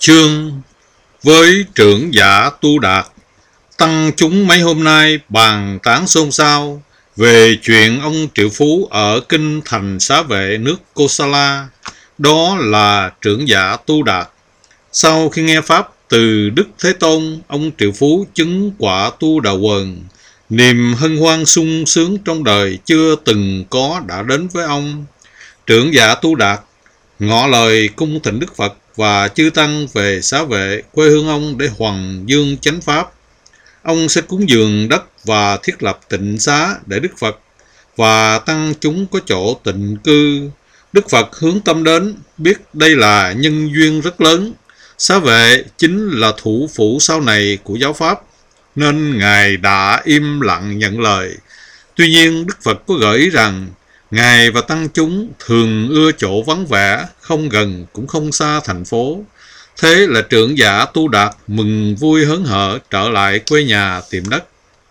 Chương với trưởng giả Tu Đạt. Tăng chúng mấy hôm nay bàn tán xôn xao về chuyện ông triệu phú ở kinh thành xá vệ nước Kosala, đó là trưởng giả Tu Đạt. Sau khi nghe pháp từ Đức Thế Tôn, ông triệu phú chứng quả Tu Đà Quần, niềm hân hoan sung sướng trong đời chưa từng có đã đến với ông. Trưởng giả Tu Đạt ngỏ lời cung thỉnh Đức Phật và chư tăng về xá vệ quê hương ông để hoằng dương chánh pháp. Ông sẽ cúng dường đất và thiết lập tịnh xá để Đức Phật và tăng chúng có chỗ tịnh cư. Đức Phật hướng tâm đến, biết đây là nhân duyên rất lớn. Xá vệ chính là thủ phủ sau này của giáo pháp, nên Ngài đã im lặng nhận lời. Tuy nhiên Đức Phật có gợi ý rằng Ngài và tăng chúng thường ưa chỗ vắng vẻ, không gần cũng không xa thành phố. Thế là trưởng giả Tu Đạt mừng vui hớn hở trở lại quê nhà tìm đất.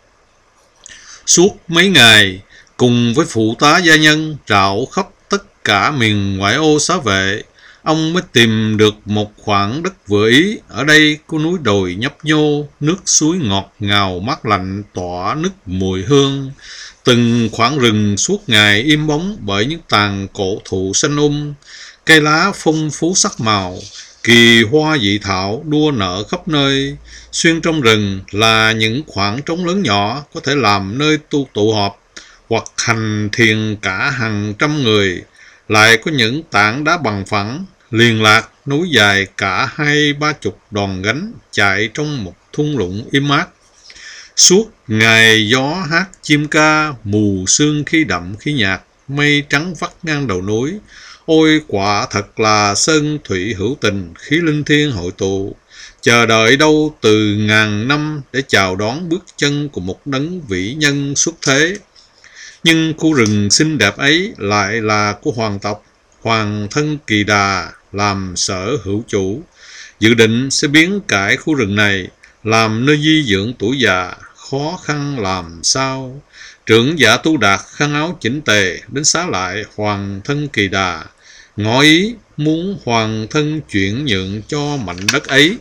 Suốt mấy ngày, cùng với phụ tá gia nhân rạo khắp tất cả miền ngoại ô xá vệ, ông mới tìm được một khoảng đất vừa ý. Ở đây có núi đồi nhấp nhô, nước suối ngọt ngào mát lạnh tỏa nức mùi hương. Từng khoảng rừng suốt ngày im bóng bởi những tàn cổ thụ xanh cây lá phong phú sắc màu, kỳ hoa dị thảo đua nở khắp nơi. Xuyên trong rừng là những khoảng trống lớn nhỏ có thể làm nơi tụ họp hoặc hành thiền cả hàng trăm người. Lại có những tảng đá bằng phẳng liền lạc nối dài cả 20-30 đòn gánh chạy trong một thung lũng im mát. Suốt ngày gió hát chim ca, mù sương khi đậm khi nhạt, mây trắng vắt ngang đầu núi. Ôi quả thật là sơn thủy hữu tình, khí linh thiêng hội tụ. Chờ đợi đâu từ ngàn năm để chào đón bước chân của một đấng vĩ nhân xuất thế. Nhưng khu rừng xinh đẹp ấy lại là của hoàng tộc, Hoàng thân Kỳ Đà làm sở hữu chủ, dự định sẽ biến cải khu rừng này làm nơi di dưỡng tuổi già. Khó khăn làm sao. Trưởng giả Tu Đạt khăn áo chỉnh tề đến xá lại Hoàng thân Kỳ Đà, ngỏ ý muốn Hoàng thân chuyển nhượng cho mảnh đất ấy.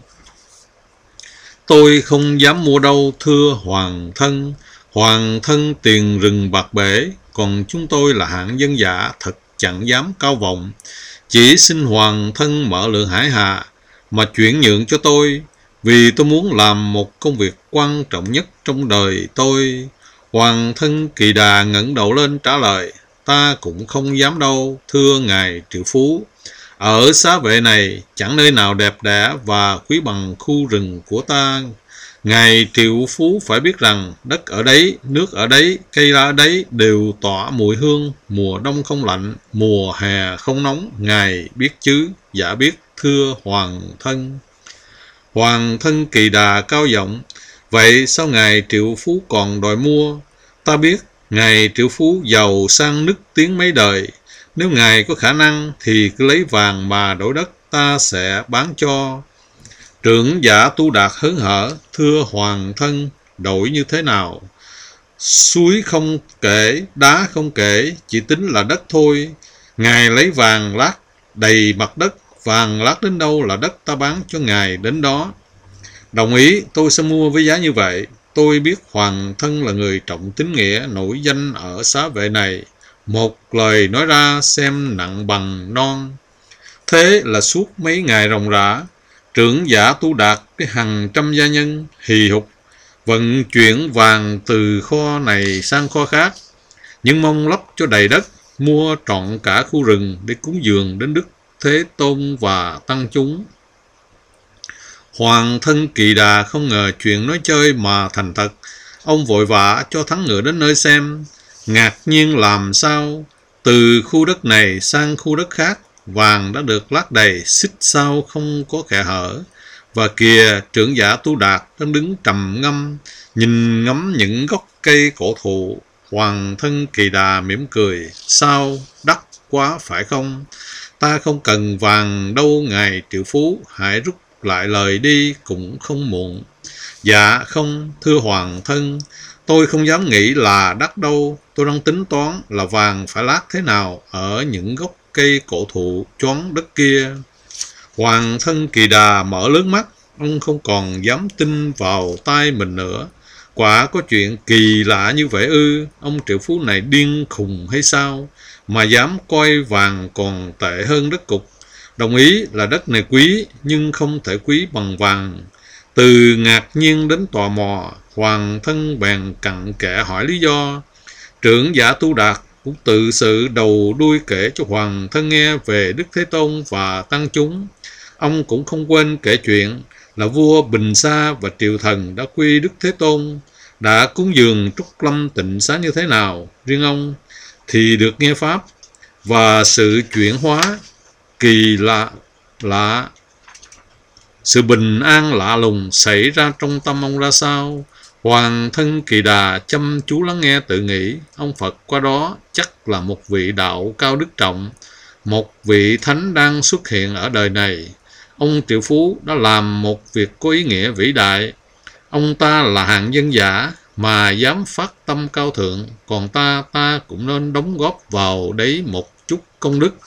Tôi không dám mua đâu thưa Hoàng thân tiền rừng bạc bể, còn chúng tôi là hạng dân giả thật chẳng dám cao vọng. Chỉ xin Hoàng thân mở lượng hải hà mà chuyển nhượng cho tôi, vì tôi muốn làm một công việc quan trọng nhất trong đời tôi. Hoàng thân Kỳ Đà ngẩng đầu lên trả lời, ta cũng không dám đâu thưa ngài triệu phú. Ở xá vệ này chẳng nơi nào đẹp đẽ và quý bằng khu rừng của ta. Ngài triệu phú phải biết rằng đất ở đấy, nước ở đấy, cây lá ở đấy đều tỏa mùi hương. Mùa đông không lạnh, mùa hè không nóng. Ngài biết chứ? Dạ biết thưa Hoàng thân. Hoàng thân Kỳ Đà cao giọng, vậy sao ngài triệu phú còn đòi mua? Ta biết ngài triệu phú giàu sang nức tiếng mấy đời. Nếu ngài có khả năng thì cứ lấy vàng mà đổi đất, ta sẽ bán cho. Trưởng giả Tu Đạt hớn hở, thưa Hoàng thân, đổi như thế nào? Suối không kể, đá không kể, chỉ tính là đất thôi. Ngài lấy vàng lát đầy mặt đất, vàng lát đến đâu là đất ta bán cho ngài đến đó. Đồng ý, tôi sẽ mua với giá như vậy. Tôi biết Hoàng thân là người trọng tín nghĩa nổi danh ở xá vệ này. Một lời nói ra xem nặng bằng non. Thế là suốt mấy ngày ròng rã, trưởng giả Tu Đạt với hàng trăm gia nhân hì hục vận chuyển vàng từ kho này sang kho khác, nhưng mong lấp cho đầy đất, mua trọn cả khu rừng để cúng dường đến Đức Thế Tôn và tăng chúng. Hoàng thân Kỳ Đà không ngờ chuyện nói chơi mà thành thật. Ông vội vã cho thắng ngựa đến nơi xem. Ngạc nhiên làm sao, từ khu đất này sang khu đất khác, vàng đã được lát đầy, xích sao không có kẽ hở. Và kìa, trưởng giả Tu Đạt đang đứng trầm ngâm, nhìn ngắm những gốc cây cổ thụ. Hoàng thân Kỳ Đà mỉm cười, sao, đắt quá phải không? Ta không cần vàng đâu ngài triệu phú, hãy rút lại lời đi cũng không muộn. Dạ không thưa Hoàng thân, tôi không dám nghĩ là đắt đâu. Tôi đang tính toán là vàng phải lát thế nào ở những gốc cây cổ thụ choán đất kia. Hoàng thân Kỳ Đà mở lớn mắt, ông không còn dám tin vào tai mình nữa. Quả có chuyện kỳ lạ như vậy ư? Ông triệu phú này điên khùng hay sao, mà dám coi vàng còn tệ hơn đất cục? Đồng ý là đất này quý, nhưng không thể quý bằng vàng. Từ ngạc nhiên đến tò mò, Hoàng thân bèn cặn kẽ hỏi lý do. Trưởng giả Tu Đạt cũng tự sự đầu đuôi kể cho Hoàng thân nghe về Đức Thế Tôn và tăng chúng. Ông cũng không quên kể chuyện là vua Bình Sa và triều thần đã quy Đức Thế Tôn, đã cúng dường Trúc Lâm Tịnh Xá như thế nào. Riêng ông thì được nghe Pháp và sự chuyển hóa kỳ lạ, sự bình an lạ lùng xảy ra trong tâm ông ra sao. Hoàng thân Kỳ Đà chăm chú lắng nghe tự nghĩ, ông Phật qua đó chắc là một vị đạo cao đức trọng, một vị thánh đang xuất hiện ở đời này. Ông triệu phú đã làm một việc có ý nghĩa vĩ đại. Ông ta là hạng dân giả mà dám phát tâm cao thượng, còn ta cũng nên đóng góp vào đấy một chút công đức.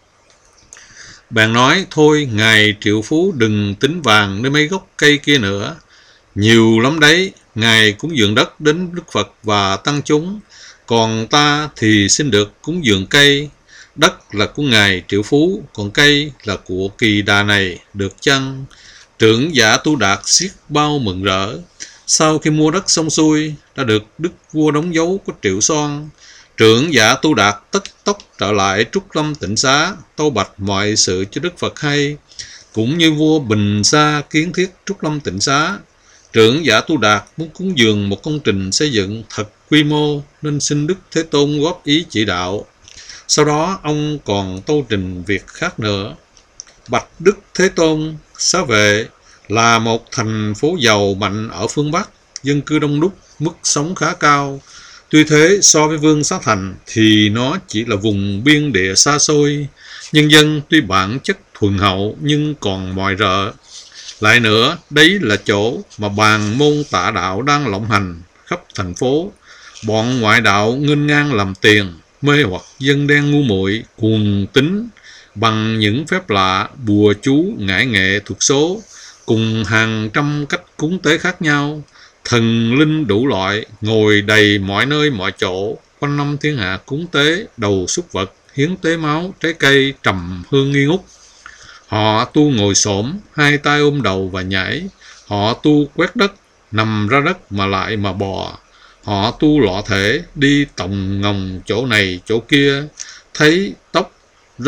Bạn nói, thôi ngài triệu phú đừng tính vàng nơi mấy gốc cây kia nữa, nhiều lắm đấy. Ngài cúng dường đất đến Đức Phật và tăng chúng, còn ta thì xin được cúng dường cây. Đất là của ngài triệu phú, còn cây là của Kỳ Đà này, được chăng? Trưởng giả Tu Đạt xiết bao mừng rỡ. Sau khi mua đất xong xuôi, đã được đức vua đóng dấu có triệu son. Trưởng giả Tu Đạt tất tốc trở lại Trúc Lâm Tịnh Xá, tâu bạch mọi sự cho Đức Phật hay, cũng như vua Bình Sa kiến thiết Trúc Lâm Tịnh Xá. Trưởng giả Tu Đạt muốn cúng dường một công trình xây dựng thật quy mô, nên xin Đức Thế Tôn góp ý chỉ đạo. Sau đó ông còn tâu trình việc khác nữa. Bạch Đức Thế Tôn, Xá Vệ là một thành phố giàu mạnh ở phương Bắc, dân cư đông đúc, mức sống khá cao. Tuy thế, so với Vương Xá Thành thì nó chỉ là vùng biên địa xa xôi. Nhân dân tuy bản chất thuần hậu nhưng còn mọi rợ. Lại nữa, đấy là chỗ mà bàn môn tả đạo đang lộng hành khắp thành phố. Bọn ngoại đạo nghênh ngang làm tiền, mê hoặc dân đen ngu muội, cuồng tín bằng những phép lạ, bùa chú, ngải nghệ, thuật số, cùng hàng trăm cách cúng tế khác nhau. Thần linh đủ loại ngồi đầy mọi nơi mọi chỗ, quanh năm thiên hạ cúng tế, đầu súc vật, hiến tế máu, trái cây, trầm hương nghi ngút. Họ tu ngồi xổm, hai tay ôm đầu và nhảy. Họ tu quét đất, nằm ra đất mà lại mà bò. Họ tu lọ thể, đi tòng ngòng chỗ này chỗ kia, thấy tóc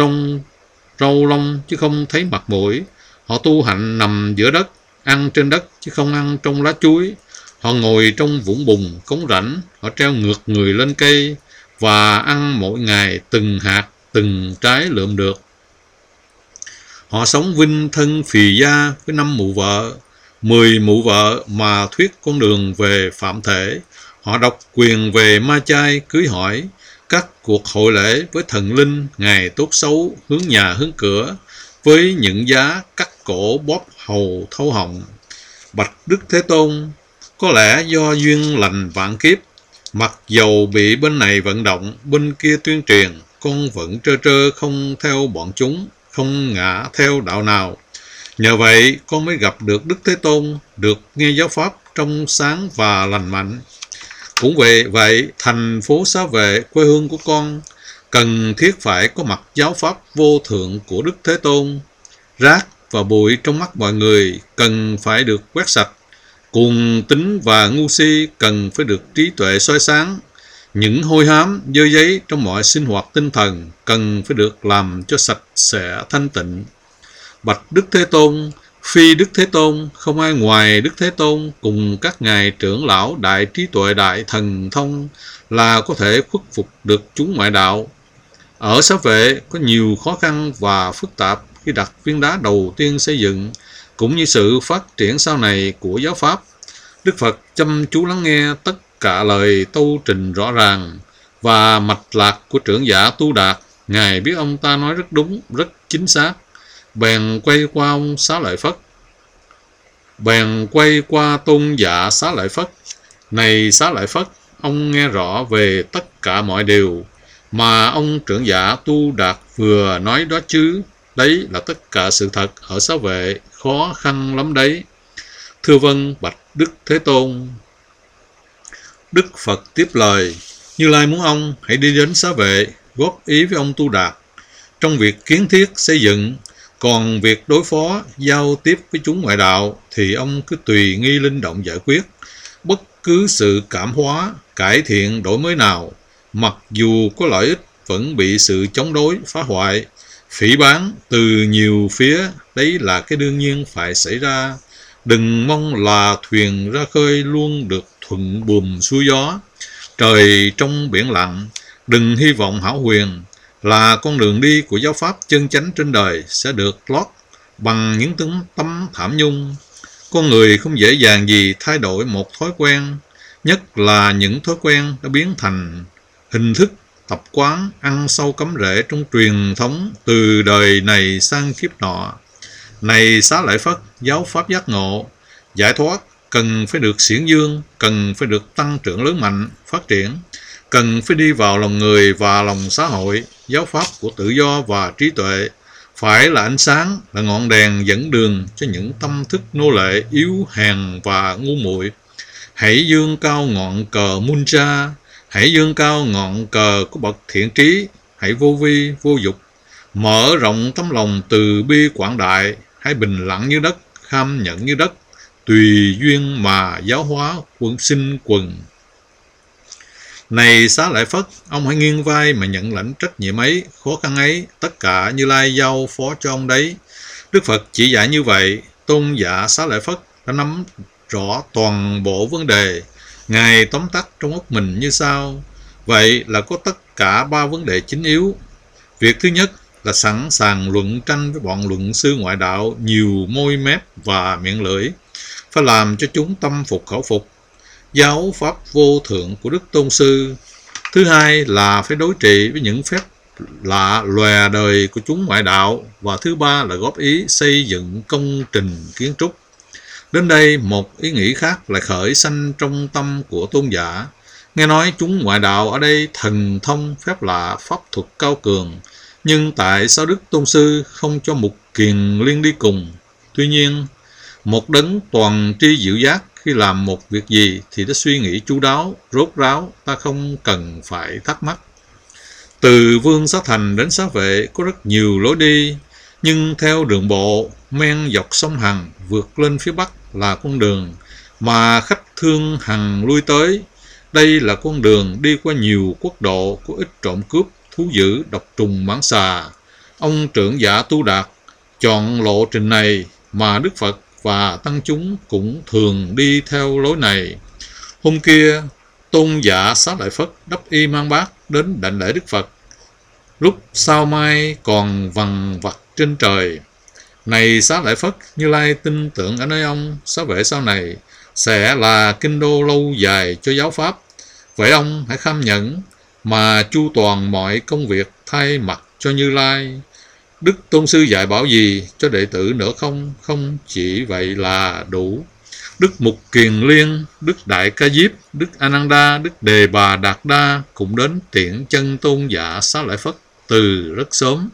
râu lông chứ không thấy mặt mũi. Họ tu hạnh nằm giữa đất, ăn trên đất chứ không ăn trong lá chuối. Họ ngồi trong vũng bùn, cống rãnh, họ treo ngược người lên cây và ăn mỗi ngày từng hạt, từng trái lượm được. Họ sống vinh thân phì gia với 5 mụ vợ, 10 mụ vợ mà thuyết con đường về phạm thể. Họ độc quyền về ma chay, cưới hỏi, các cuộc hội lễ với thần linh, ngày tốt xấu, hướng nhà hướng cửa, với những giá cắt cổ bóp hầu thâu họng. Bạch Đức Thế Tôn, có lẽ do duyên lành vạn kiếp, mặc dầu bị bên này vận động, bên kia tuyên truyền, con vẫn trơ không theo bọn chúng, không ngã theo đạo nào. Nhờ vậy con mới gặp được Đức Thế Tôn, được nghe giáo pháp trong sáng và lành mạnh. Cũng vậy, thành phố Xá Vệ, quê hương của con, cần thiết phải có mặt giáo pháp vô thượng của Đức Thế Tôn. Rác và bụi trong mắt mọi người cần phải được quét sạch. Cuồng tín và ngu si cần phải được trí tuệ soi sáng. Những hôi hám, dơ giấy trong mọi sinh hoạt tinh thần cần phải được làm cho sạch sẽ thanh tịnh. Bạch Đức Thế Tôn, phi Đức Thế Tôn, không ai ngoài Đức Thế Tôn cùng các ngài trưởng lão đại trí tuệ đại thần thông là có thể khuất phục được chúng ngoại đạo. Ở Xá Vệ có nhiều khó khăn và phức tạp khi đặt viên đá đầu tiên xây dựng, cũng như sự phát triển sau này của giáo pháp. Đức Phật chăm chú lắng nghe tất cả lời tâu trình rõ ràng và mạch lạc của trưởng giả Tu Đạt. Ngài biết ông ta nói rất đúng, rất chính xác. Bèn quay qua ông Xá Lợi Phất. Bèn quay qua tôn giả Xá Lợi Phất. Này Xá Lợi Phất, ông nghe rõ về tất cả mọi điều mà ông trưởng giả Tu Đạt vừa nói đó chứ? Đấy là tất cả sự thật ở Xá Vệ, khó khăn lắm đấy. Thưa vâng, bạch Đức Thế Tôn. Đức Phật tiếp lời, Như Lai muốn ông hãy đi đến Xá Vệ, góp ý với ông Tu Đạt trong việc kiến thiết xây dựng, còn việc đối phó, giao tiếp với chúng ngoại đạo thì ông cứ tùy nghi linh động giải quyết. Bất cứ sự cảm hóa, cải thiện, đổi mới nào, mặc dù có lợi ích, vẫn bị sự chống đối, phá hoại, phỉ báng từ nhiều phía. Đấy là cái đương nhiên phải xảy ra. Đừng mong là thuyền ra khơi luôn được thuận buồm xuôi gió, trời trong biển lặng. Đừng hy vọng hão huyền là con đường đi của giáo pháp chân chánh trên đời sẽ được lót bằng những tấm thảm nhung. Con người không dễ dàng gì thay đổi một thói quen, nhất là những thói quen đã biến thành hình thức, tập quán ăn sâu cắm rễ trong truyền thống từ đời này sang kiếp nọ. Này Xá Lợi Phất, giáo pháp giác ngộ, giải thoát cần phải được xiển dương, cần phải được tăng trưởng lớn mạnh, phát triển, cần phải đi vào lòng người và lòng xã hội. Giáo pháp của tự do và trí tuệ phải là ánh sáng, là ngọn đèn dẫn đường cho những tâm thức nô lệ yếu hèn và ngu muội. Hãy dương cao ngọn cờ Muncha, hãy dương cao ngọn cờ của bậc thiện trí, hãy vô vi, vô dục, mở rộng tấm lòng từ bi quảng đại, hãy bình lặng như đất, kham nhẫn như đất, tùy duyên mà giáo hóa sinh quần. Này Xá Lợi Phất, ông hãy nghiêng vai mà nhận lãnh trách nhiệm ấy, khó khăn ấy, tất cả Như Lai giao phó cho ông đấy. Đức Phật chỉ dạy như vậy, tôn giả Xá Lợi Phất đã nắm rõ toàn bộ vấn đề. Ngài tóm tắt trong óc mình như sau. Vậy là có tất cả 3 vấn đề chính yếu. Việc thứ nhất là sẵn sàng luận tranh với bọn luận sư ngoại đạo nhiều môi mép và miệng lưỡi, phải làm cho chúng tâm phục khẩu phục giáo pháp vô thượng của Đức Tôn Sư. Thứ hai là phải đối trị với những phép lạ lòe đời của chúng ngoại đạo. Và thứ ba là góp ý xây dựng công trình kiến trúc. Đến đây một ý nghĩ khác lại khởi sanh trong tâm của tôn giả. Nghe nói chúng ngoại đạo ở đây thần thông phép lạ, pháp thuật cao cường, nhưng tại sao Đức Tôn Sư không cho Mục Kiền Liên đi cùng? Tuy nhiên, một đấng toàn tri diệu giác khi làm một việc gì thì đã suy nghĩ chu đáo, rốt ráo, ta không cần phải thắc mắc. Từ Vương Xá Thành đến Xá Vệ có rất nhiều lối đi, nhưng theo đường bộ, men dọc sông Hằng vượt lên phía Bắc là con đường mà khách thương hằng lui tới. Đây là con đường đi qua nhiều quốc độ, có ít trộm cướp, thú dữ, độc trùng, mãng xà. Ông trưởng giả Tu Đạt chọn lộ trình này, mà Đức Phật và tăng chúng cũng thường đi theo lối này. Hôm kia, tôn giả Xá Lợi Phất đắp y mang bát đến đảnh lễ Đức Phật. Lúc sao mai còn vằn vặt trên trời. Này Xá Lợi Phất, Như Lai tin tưởng ở nơi ông Xá Vệ sau này sẽ là kinh đô lâu dài cho giáo pháp. Vậy ông hãy kham nhẫn mà chu toàn mọi công việc thay mặt cho Như Lai. Đức Tôn Sư dạy bảo gì cho đệ tử nữa không? Không chỉ vậy là đủ. Đức Mục Kiền Liên, Đức Đại Ca Diếp, Đức Ananda, Đức Đề Bà Đạt Đa cũng đến tiễn chân tôn giả Xá Lợi Phất từ rất sớm.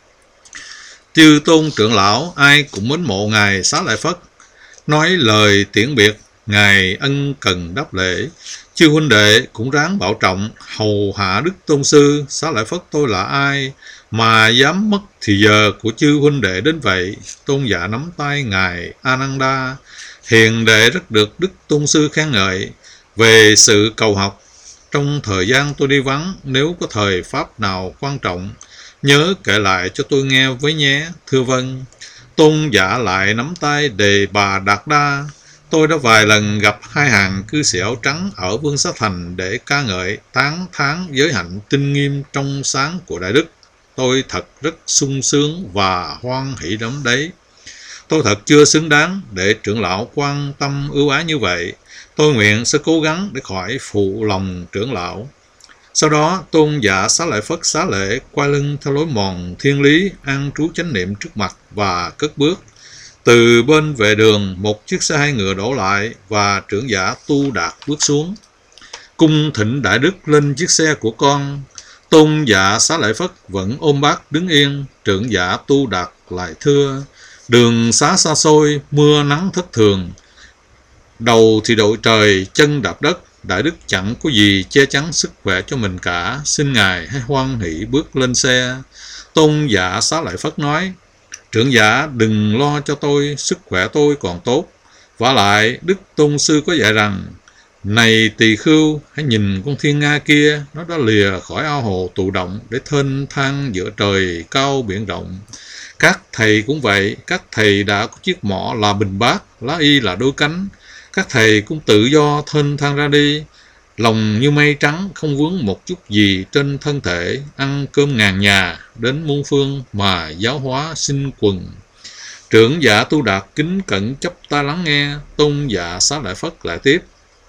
Chư tôn trưởng lão ai cũng mến mộ Ngài Xá Lợi Phất, nói lời tiễn biệt, Ngài ân cần đáp lễ. Chư huynh đệ cũng ráng bảo trọng hầu hạ Đức Tôn Sư. Xá Lợi Phất tôi là ai mà dám mất thì giờ của chư huynh đệ đến vậy? Tôn giả nắm tay Ngài Ananda, hiền đệ rất được Đức Tôn Sư khen ngợi về sự cầu học. Trong thời gian tôi đi vắng, nếu có thời pháp nào quan trọng, nhớ kể lại cho tôi nghe với nhé. Thưa vâng. Tôn giả lại nắm tay Đề Bà Đạt Đa. Tôi đã vài lần gặp hai hàng cư sĩ áo trắng ở Vương Xá Thành để ca ngợi, tán thán giới hạnh tinh nghiêm trong sáng của Đại Đức. Tôi thật rất sung sướng và hoan hỷ lắm đấy. Tôi thật chưa xứng đáng để trưởng lão quan tâm ưu ái như vậy. Tôi nguyện sẽ cố gắng để khỏi phụ lòng trưởng lão. Sau đó, tôn giả Xá Lợi Phất xá lễ, quay lưng theo lối mòn thiên lý, an trú chánh niệm trước mặt và cất bước. Từ bên vệ đường, một chiếc xe hai ngựa đổ lại và trưởng giả Tu Đạt bước xuống. Cung thỉnh Đại Đức lên chiếc xe của con. Tôn giả Xá Lợi Phất vẫn ôm bát đứng yên. Trưởng giả Tu Đạt lại thưa: đường xá xa xôi, mưa nắng thất thường, đầu thì đội trời, chân đạp đất, Đại Đức chẳng có gì che chắn sức khỏe cho mình cả, xin Ngài hãy hoan hỷ bước lên xe. Tôn giả Xá Lợi Phất nói: trưởng giả đừng lo cho tôi, sức khỏe tôi còn tốt. Vả lại Đức Tôn Sư có dạy rằng: này tỳ khưu, hãy nhìn con thiên nga kia, nó đã lìa khỏi ao hồ tụ động để thênh thang giữa trời cao biển rộng. Các thầy cũng vậy, các thầy đã có chiếc mỏ là bình bát, lá y là đôi cánh. Các thầy cũng tự do thênh thang ra đi, lòng như mây trắng, không vướng một chút gì trên thân thể, ăn cơm ngàn nhà, đến muôn phương mà giáo hóa sinh quần. Trưởng giả Tu Đạt kính cẩn chắp tai lắng nghe. Tôn giả Xá Lợi Phất lại tiếp: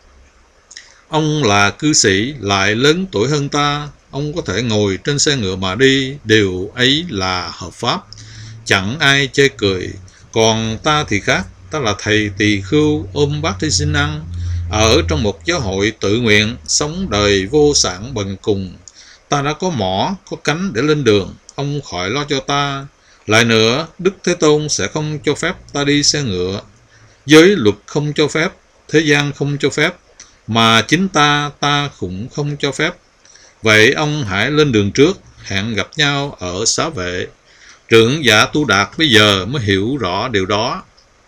ông là cư sĩ, lại lớn tuổi hơn ta, ông có thể ngồi trên xe ngựa mà đi, điều ấy là hợp pháp, chẳng ai chê cười. Còn ta thì khác, ta là thầy tỳ khưu ôm bát đi xin ăn, ở trong một giáo hội tự nguyện, sống đời vô sản bần cùng. Ta đã có mỏ, có cánh để lên đường, ông khỏi lo cho ta. Lại nữa, Đức Thế Tôn sẽ không cho phép ta đi xe ngựa. Giới luật không cho phép, thế gian không cho phép, mà chính ta cũng không cho phép. Vậy ông hãy lên đường trước, hẹn gặp nhau ở xá vệ. Trưởng giả Tu Đạt bây giờ mới hiểu rõ điều đó.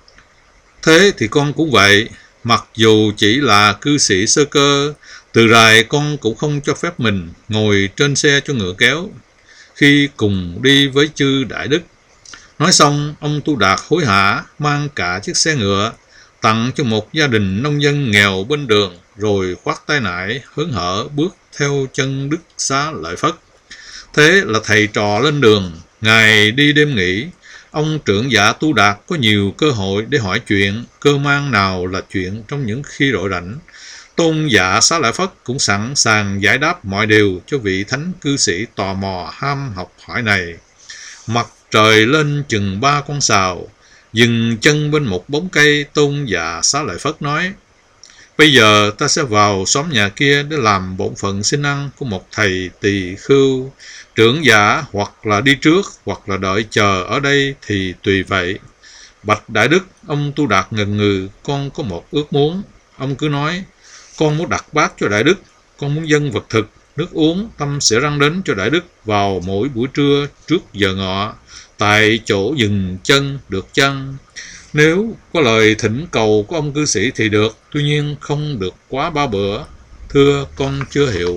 Thế thì con cũng vậy, mặc dù chỉ là cư sĩ sơ cơ, từ rày con cũng không cho phép mình ngồi trên xe cho ngựa kéo khi cùng đi với chư Đại Đức. Nói xong, ông Tu Đạt hối hả mang cả chiếc xe ngựa tặng cho một gia đình nông dân nghèo bên đường, rồi khoác tay nải hớn hở bước theo chân Đức Xá Lợi Phất. Thế là thầy trò lên đường. Ngày đi đêm nghỉ, ông trưởng giả Tu Đạt có nhiều cơ hội để hỏi chuyện, cơ mang nào là chuyện trong những khi rỗi rảnh. Tôn giả Xá Lợi Phất cũng sẵn sàng giải đáp mọi điều cho vị thánh cư sĩ tò mò ham học hỏi này. Mặt trời lên chừng 3 con sào, dừng chân bên một bóng cây, Tôn giả Xá Lợi Phất nói: bây giờ ta sẽ vào xóm nhà kia để làm bổn phận xin ăn của một thầy tỳ khưu. Trưởng giả hoặc là đi trước, hoặc là đợi chờ ở đây thì tùy vậy. Bạch Đại Đức, ông Tu Đạt ngần ngừ: con có một ước muốn. Ông cứ nói: con muốn đặt bát cho Đại Đức, con muốn dâng vật thực, nước uống, tâm sẽ răng đến cho Đại Đức vào mỗi buổi trưa trước giờ ngọ, tại chỗ dừng chân, được chăng? Nếu có lời thỉnh cầu của ông cư sĩ thì được, tuy nhiên không được quá 3 bữa. Thưa con chưa hiểu.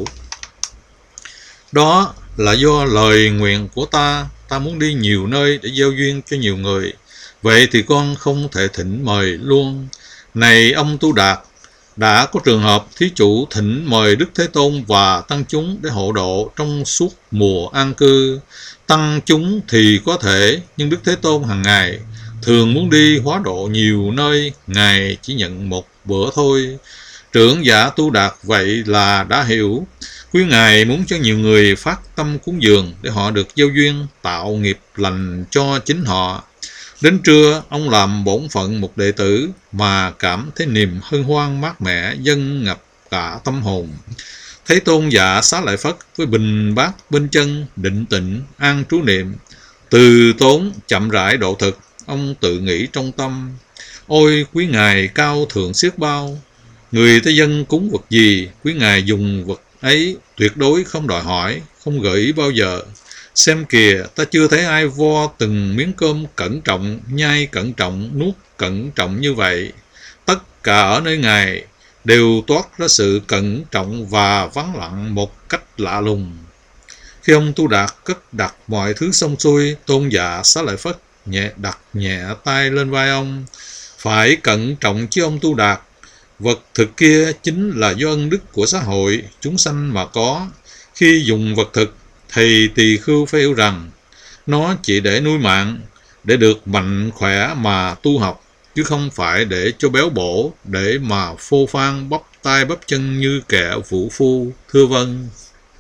Đó là do lời nguyện của ta muốn đi nhiều nơi để gieo duyên cho nhiều người. Vậy thì con không thể thỉnh mời luôn. Này ông Tu Đạt, đã có trường hợp thí chủ thỉnh mời Đức Thế Tôn và tăng chúng để hộ độ trong suốt mùa an cư. Tăng chúng thì có thể, nhưng Đức Thế Tôn hàng ngày thường muốn đi hóa độ nhiều nơi, Ngài chỉ nhận một bữa thôi. Trưởng giả Tu Đạt vậy là đã hiểu. Quý Ngài muốn cho nhiều người phát tâm cúng dường để họ được gieo duyên, tạo nghiệp lành cho chính họ. Đến trưa, ông làm bổn phận một đệ tử mà cảm thấy niềm hân hoan mát mẻ dâng ngập cả tâm hồn. Thấy Tôn giả Xá Lợi Phất với bình bát bên chân, định tịnh, an trú niệm, từ tốn chậm rãi độ thực, ông tự nghĩ trong tâm: ôi quý Ngài cao thượng xiết bao, người ta dâng cúng vật gì, quý Ngài dùng vật ấy tuyệt đối không đòi hỏi, không gợi ý bao giờ. Xem kìa, ta chưa thấy ai vo từng miếng cơm cẩn trọng, nhai cẩn trọng, nuốt cẩn trọng như vậy. Tất cả ở nơi Ngài đều toát ra sự cẩn trọng và vắng lặng một cách lạ lùng. Khi ông Tu Đạt cất đặt mọi thứ xong xuôi, Tôn giả Xá Lợi Phất đặt nhẹ tay lên vai ông: phải cẩn trọng chứ ông Tu Đạt, vật thực kia chính là do ân đức của xã hội chúng sanh mà có. Khi dùng vật thực, thầy tỳ khưu phải hiểu rằng nó chỉ để nuôi mạng, để được mạnh khỏe mà tu học, chứ không phải để cho béo bổ, để mà phô phan bắp tay bắp chân như kẻ vũ phu. Thưa vâng.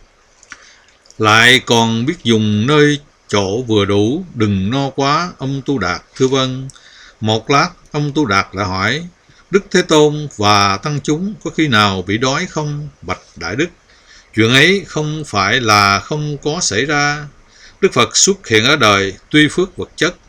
Lại còn biết dùng nơi chỗ vừa đủ, đừng no quá, ông Tu Đạt. Thưa vâng. Một lát, ông Tu Đạt lại hỏi: Đức Thế Tôn và tăng chúng có khi nào bị đói không? Bạch Đại Đức, chuyện ấy không phải là không có xảy ra. Đức Phật xuất hiện ở đời, tuy phước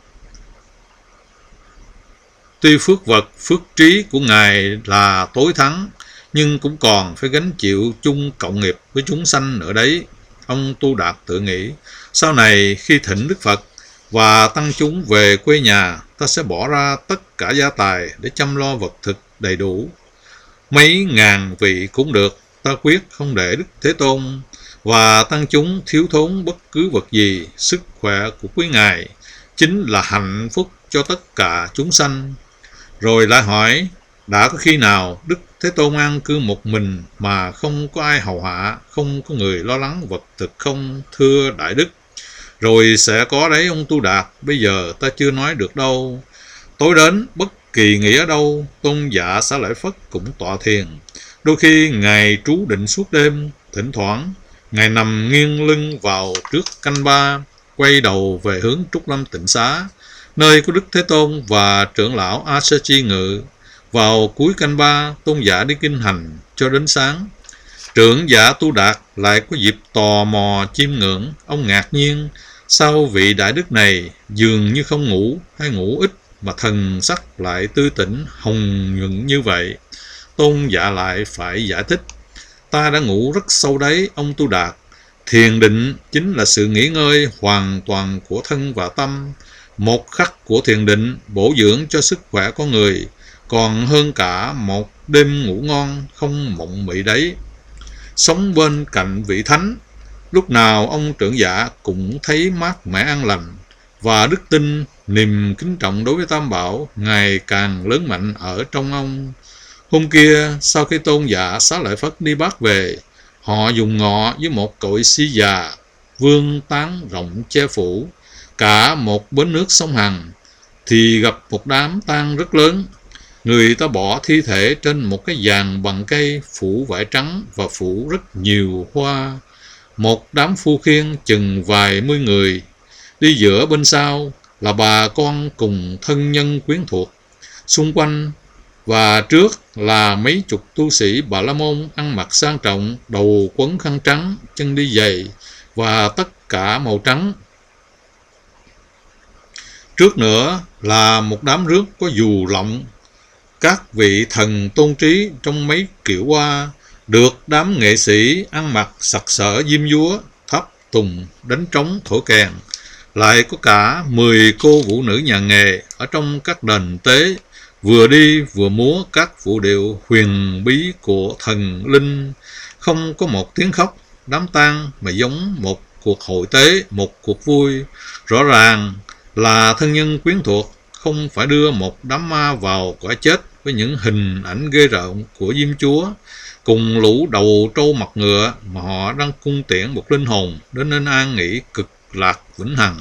vật, phước trí của Ngài là tối thắng, nhưng cũng còn phải gánh chịu chung cộng nghiệp với chúng sanh nữa đấy. Ông Tu Đạt tự nghĩ, sau này khi thỉnh Đức Phật và tăng chúng về quê nhà, ta sẽ bỏ ra tất cả gia tài để chăm lo vật thực đầy đủ. Mấy ngàn vị cũng được, ta quyết không để Đức Thế Tôn và tăng chúng thiếu thốn bất cứ vật gì. Sức khỏe của quý Ngài chính là hạnh phúc cho tất cả chúng sanh. Rồi lại hỏi, đã có khi nào Đức Thế Tôn an cư một mình mà không có ai hầu hạ, không có người lo lắng vật thực không, thưa Đại Đức? Rồi sẽ có đấy ông Tu Đạt, bây giờ ta chưa nói được đâu. Tối đến, bất kỳ nghỉ ở đâu, Tôn giả Xá Lợi Phất cũng tọa thiền. Đôi khi Ngài trú định suốt đêm, thỉnh thoảng Ngài nằm nghiêng lưng vào trước canh ba, quay đầu về hướng Trúc Lâm Tịnh Xá, nơi có Đức Thế Tôn và trưởng lão A Sa Chi ngự. Vào cuối canh ba, Tôn giả đi kinh hành cho đến sáng. Trưởng giả Tu Đạt lại có dịp tò mò chiêm ngưỡng. Ông ngạc nhiên, sao vị Đại Đức này dường như không ngủ hay ngủ ít mà thần sắc lại tươi tỉnh hồng nhuận như vậy? Tôn giả lại phải giải thích, ta đã ngủ rất sâu đấy ông Tu Đạt. Thiền định chính là sự nghỉ ngơi hoàn toàn của thân và tâm. Một khắc của thiền định bổ dưỡng cho sức khỏe con người, còn hơn cả một đêm ngủ ngon không mộng mị đấy. Sống bên cạnh vị thánh, lúc nào ông trưởng giả cũng thấy mát mẻ an lành, và đức tin, niềm kính trọng đối với Tam Bảo ngày càng lớn mạnh ở trong ông. Hôm kia, sau khi Tôn giả Xá Lợi Phất đi Bát về, họ dùng ngọ với một cội si già, vương tán rộng che phủ cả một bến nước sông Hằng, thì gặp một đám tang rất lớn. Người ta bỏ thi thể trên một cái giàn bằng cây phủ vải trắng và phủ rất nhiều hoa. Một đám phu khiên chừng vài mươi người, đi giữa bên sau là bà con cùng thân nhân quyến thuộc. Xung quanh và trước là mấy chục tu sĩ Bà La Môn ăn mặc sang trọng, đầu quấn khăn trắng, chân đi giày và tất cả màu trắng. Trước nữa là một đám rước có dù lọng, các vị thần tôn trí trong mấy kiệu hoa, được đám nghệ sĩ ăn mặc sặc sỡ diêm dúa, thắp tùng, đánh trống, thổi kèn. Lại có cả 10 cô vũ nữ nhà nghề ở trong các đền tế, vừa đi vừa múa các vũ điệu huyền bí của thần linh. Không có một tiếng khóc đám tang mà giống một cuộc hội tế, một cuộc vui. Rõ ràng là thân nhân quyến thuộc không phải đưa một đám ma vào cõi chết với những hình ảnh ghê rợn của Diêm Chúa cùng lũ đầu trâu mặt ngựa, mà họ đang cung tiễn một linh hồn đến nên an nghỉ cực lạc vĩnh hằng.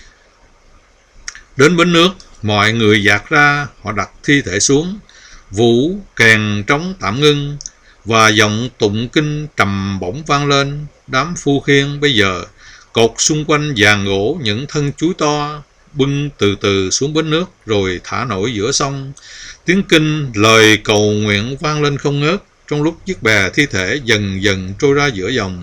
Đến bến nước, mọi người dạt ra, họ đặt thi thể xuống, vũ kèn trống tạm ngưng và giọng tụng kinh trầm bổng vang lên. Đám phu khiên bây giờ cột xung quanh giàn gỗ những thân chuối to, bưng từ từ xuống bến nước rồi thả nổi giữa sông. Tiếng kinh lời cầu nguyện vang lên không ngớt, trong lúc chiếc bè thi thể dần dần trôi ra giữa dòng.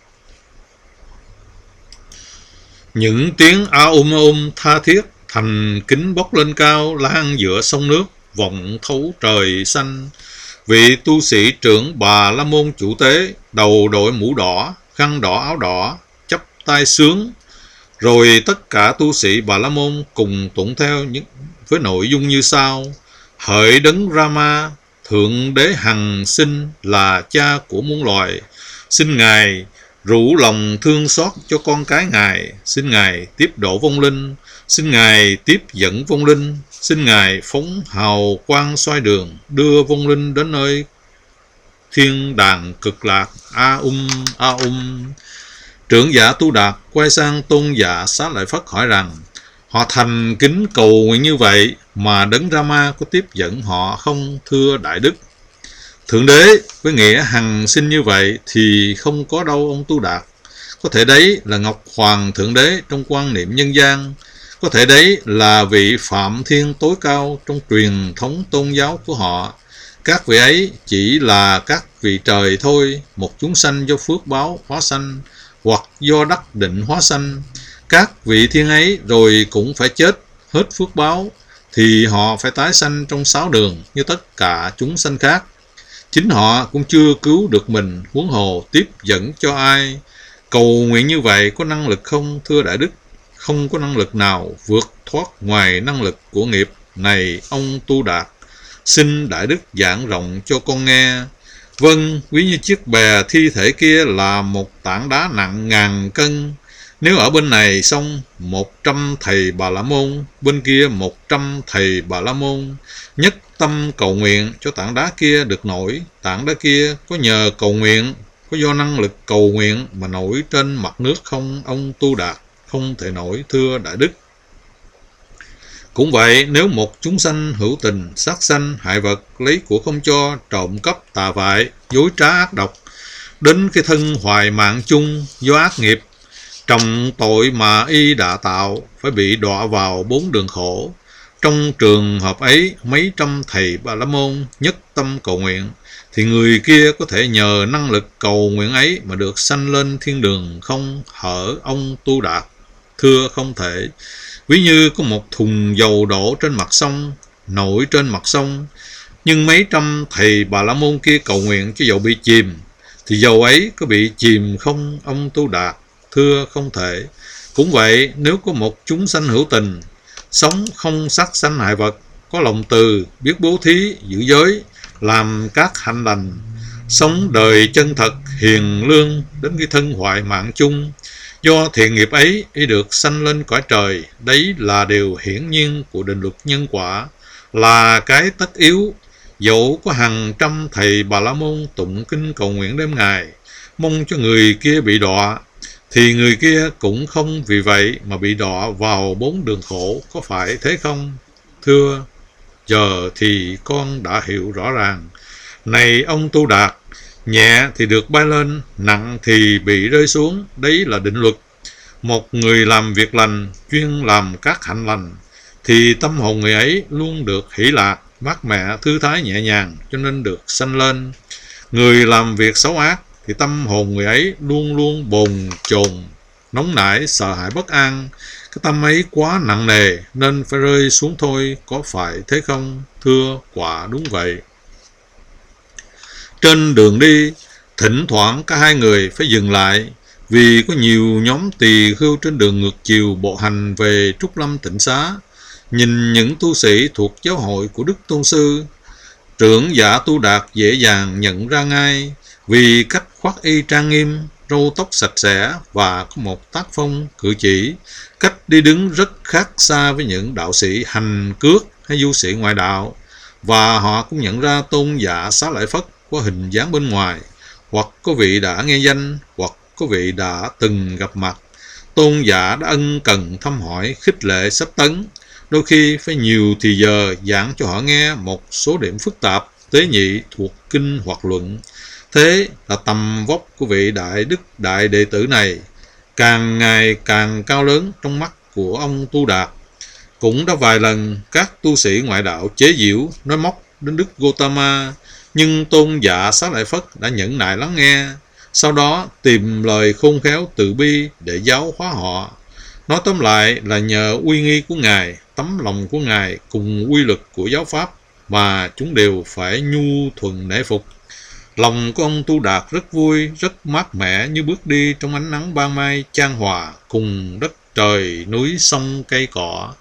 Những tiếng a tha thiết thành kính bốc lên cao, lan giữa sông nước, vọng thấu trời xanh. Vị tu sĩ trưởng Bà La Môn chủ tế, đầu đội mũ đỏ, khăn đỏ áo đỏ, chắp tay sướng. Rồi tất cả tu sĩ Bà La Môn cùng tụng theo với nội dung như sau: Hỡi đấng Rama, Thượng Đế hằng sinh là cha của muôn loài, xin Ngài rủ lòng thương xót cho con cái Ngài, xin Ngài tiếp độ vong linh, xin Ngài tiếp dẫn vong linh, xin Ngài phóng hào quang soi đường, đưa vong linh đến nơi thiên đàng cực lạc. A Trưởng giả Tu Đạt quay sang Tôn giả Xá Lợi Phất hỏi rằng, họ thành kính cầu nguyện như vậy mà đấng Rama có tiếp dẫn họ không, thưa Đại Đức? Thượng Đế với nghĩa hằng sinh như vậy thì không có đâu ông Tu Đạt. Có thể đấy là Ngọc Hoàng Thượng Đế trong quan niệm nhân gian, có thể đấy là vị Phạm Thiên tối cao trong truyền thống tôn giáo của họ. Các vị ấy chỉ là các vị trời thôi, một chúng sanh do phước báo hóa sanh hoặc do đắc định hóa sanh. Các vị thiên ấy rồi cũng phải chết hết phước báo, thì họ phải tái sanh trong 6 đường như tất cả chúng sanh khác. Chính họ cũng chưa cứu được mình, huống hồ tiếp dẫn cho ai. Cầu nguyện như vậy có năng lực không, thưa Đại Đức? Không có năng lực nào vượt thoát ngoài năng lực của nghiệp. Này ông Tu Đạt, xin Đại Đức giảng rộng cho con nghe. Vâng, ví như chiếc bè thi thể kia là một tảng đá nặng ngàn cân. Nếu ở bên này xong 100 thầy Bà La Môn, bên kia 100 thầy Bà La Môn, nhất tâm cầu nguyện cho tảng đá kia được nổi. Tảng đá kia có nhờ cầu nguyện, có do năng lực cầu nguyện mà nổi trên mặt nước không, ông Tu Đạt? Không thể nổi, thưa Đại Đức. Cũng vậy, nếu một chúng sanh hữu tình, sát sanh, hại vật, lấy của không cho, trộm cắp, tà vại, dối trá ác độc, đến cái thân hoài mạng chung do ác nghiệp, trọng tội mà y đã tạo, phải bị đọa vào 4 đường khổ. Trong trường hợp ấy, mấy trăm thầy Bà La Môn nhất tâm cầu nguyện, thì người kia có thể nhờ năng lực cầu nguyện ấy mà được sanh lên thiên đường không, hở ông Tu Đạt? Thưa không thể. Ví như có một thùng dầu đổ trên mặt sông, nổi trên mặt sông, nhưng mấy trăm thầy Bà La Môn kia cầu nguyện cho dầu bị chìm, thì dầu ấy có bị chìm không, ông Tu Đạt? Thưa không thể. Cũng vậy, nếu có một chúng sanh hữu tình, sống không sát sanh hại vật, có lòng từ, biết bố thí, giữ giới, làm các hạnh lành, sống đời chân thật, hiền lương, đến cái thân hoại mạng chung, do thiện nghiệp ấy y được sanh lên cõi trời. Đấy là điều hiển nhiên của định luật nhân quả, là cái tất yếu. Dẫu có hàng trăm thầy Bà La Môn tụng kinh cầu nguyện đêm ngày, mong cho người kia bị đọa, thì người kia cũng không vì vậy mà bị đọa vào 4 đường khổ, có phải thế không? Thưa, giờ thì con đã hiểu rõ ràng. Này ông Tu Đạt, nhẹ thì được bay lên, nặng thì bị rơi xuống, đấy là định luật. Một người làm việc lành, chuyên làm các hạnh lành, thì tâm hồn người ấy luôn được hỷ lạc, mát mẻ, thư thái, nhẹ nhàng, cho nên được sanh lên. Người làm việc xấu ác, thì tâm hồn người ấy luôn luôn bồn chồn, nóng nảy, sợ hãi, bất an. Cái tâm ấy quá nặng nề nên phải rơi xuống thôi, có phải thế không? Thưa, quả đúng vậy. Trên đường đi, thỉnh thoảng cả hai người phải dừng lại, vì có nhiều nhóm tỳ khưu trên đường ngược chiều bộ hành về Trúc Lâm Tịnh Xá. Nhìn những tu sĩ thuộc giáo hội của Đức Tôn Sư, trưởng giả Tu Đạt dễ dàng nhận ra ngay, vì cách khoác y trang nghiêm, râu tóc sạch sẽ và có một tác phong cử chỉ, cách đi đứng rất khác xa với những đạo sĩ hành cước hay du sĩ ngoại đạo. Và họ cũng nhận ra tôn giả Xá Lợi Phất có hình dáng bên ngoài, hoặc có vị đã nghe danh, hoặc có vị đã từng gặp mặt. Tôn giả đã ân cần thăm hỏi, khích lệ, sách tấn, đôi khi phải nhiều thì giờ giảng cho họ nghe một số điểm phức tạp, tế nhị thuộc kinh hoặc luận. Thế là tầm vóc của vị đại đức đại đệ tử này càng ngày càng cao lớn trong mắt của ông Tu Đạt. Cũng đã vài lần các tu sĩ ngoại đạo chế giễu, nói móc đến Đức Gotama, nhưng tôn giả Xá Lợi Phất đã nhẫn nại lắng nghe, sau đó tìm lời khôn khéo từ bi để giáo hóa họ. Nói tóm lại là nhờ uy nghi của Ngài, tấm lòng của Ngài cùng quy luật của giáo pháp mà chúng đều phải nhu thuận nể phục. Lòng của ông Tu Đạt rất vui, rất mát mẻ, như bước đi trong ánh nắng ban mai chan hòa cùng đất trời, núi sông cây cỏ.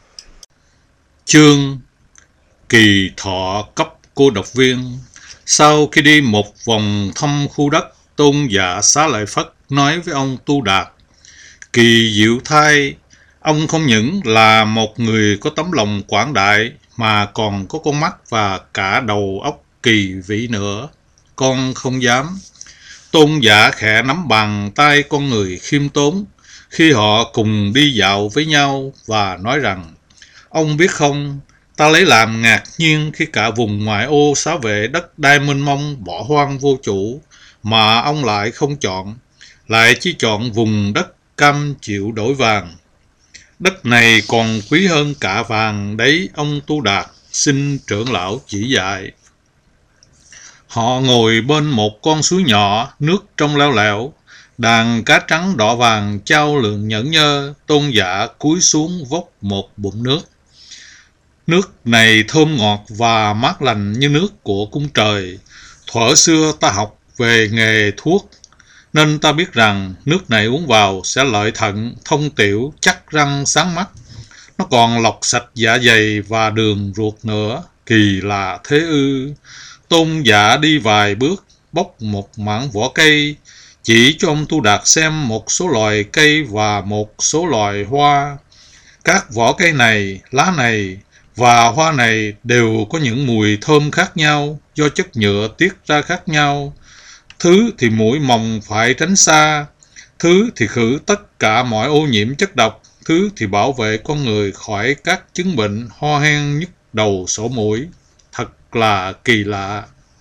Chương Kỳ thọ cấp cô độc viên. Sau khi đi một vòng thăm khu đất, tôn giả Xá Lợi Phất nói với ông Tu Đạt: Kỳ diệu thay, ông không những là một người có tấm lòng quảng đại, mà còn có con mắt và cả đầu óc kỳ vĩ nữa. Con không dám. Tôn giả khẽ nắm bàn tay con người khiêm tốn khi họ cùng đi dạo với nhau và nói rằng: Ông biết không, ta lấy làm ngạc nhiên khi cả vùng ngoại ô xá vệ đất đai mênh mông bỏ hoang vô chủ mà ông lại không chọn, lại chỉ chọn vùng đất cam chịu đổi vàng. Đất này còn quý hơn cả vàng đấy, ông Tu Đạt, xin trưởng lão chỉ dạy. Họ ngồi bên một con suối nhỏ, nước trong leo lẻo, Đàn cá trắng đỏ vàng trao lượng nhẫn nhơ, tôn giả cúi xuống vốc một bụng nước. Nước này thơm ngọt và mát lành như nước của cung trời. Thuở xưa ta học về nghề thuốc, nên ta biết rằng nước này uống vào sẽ lợi thận, thông tiểu, chắc răng, sáng mắt. Nó còn lọc sạch dạ dày và đường ruột nữa. Kỳ lạ thế ư. Tôn giả đi vài bước, bóc một mảng vỏ cây, chỉ cho ông Tu Đạt xem một số loài cây và một số loài hoa. Các vỏ cây này, lá này và hoa này đều có những mùi thơm khác nhau do chất nhựa tiết ra khác nhau. Thứ thì mũi mồng phải tránh xa, thứ thì khử tất cả mọi ô nhiễm chất độc, thứ thì bảo vệ con người khỏi các chứng bệnh ho hen, nhức đầu, sổ mũi. Thật là kỳ lạ.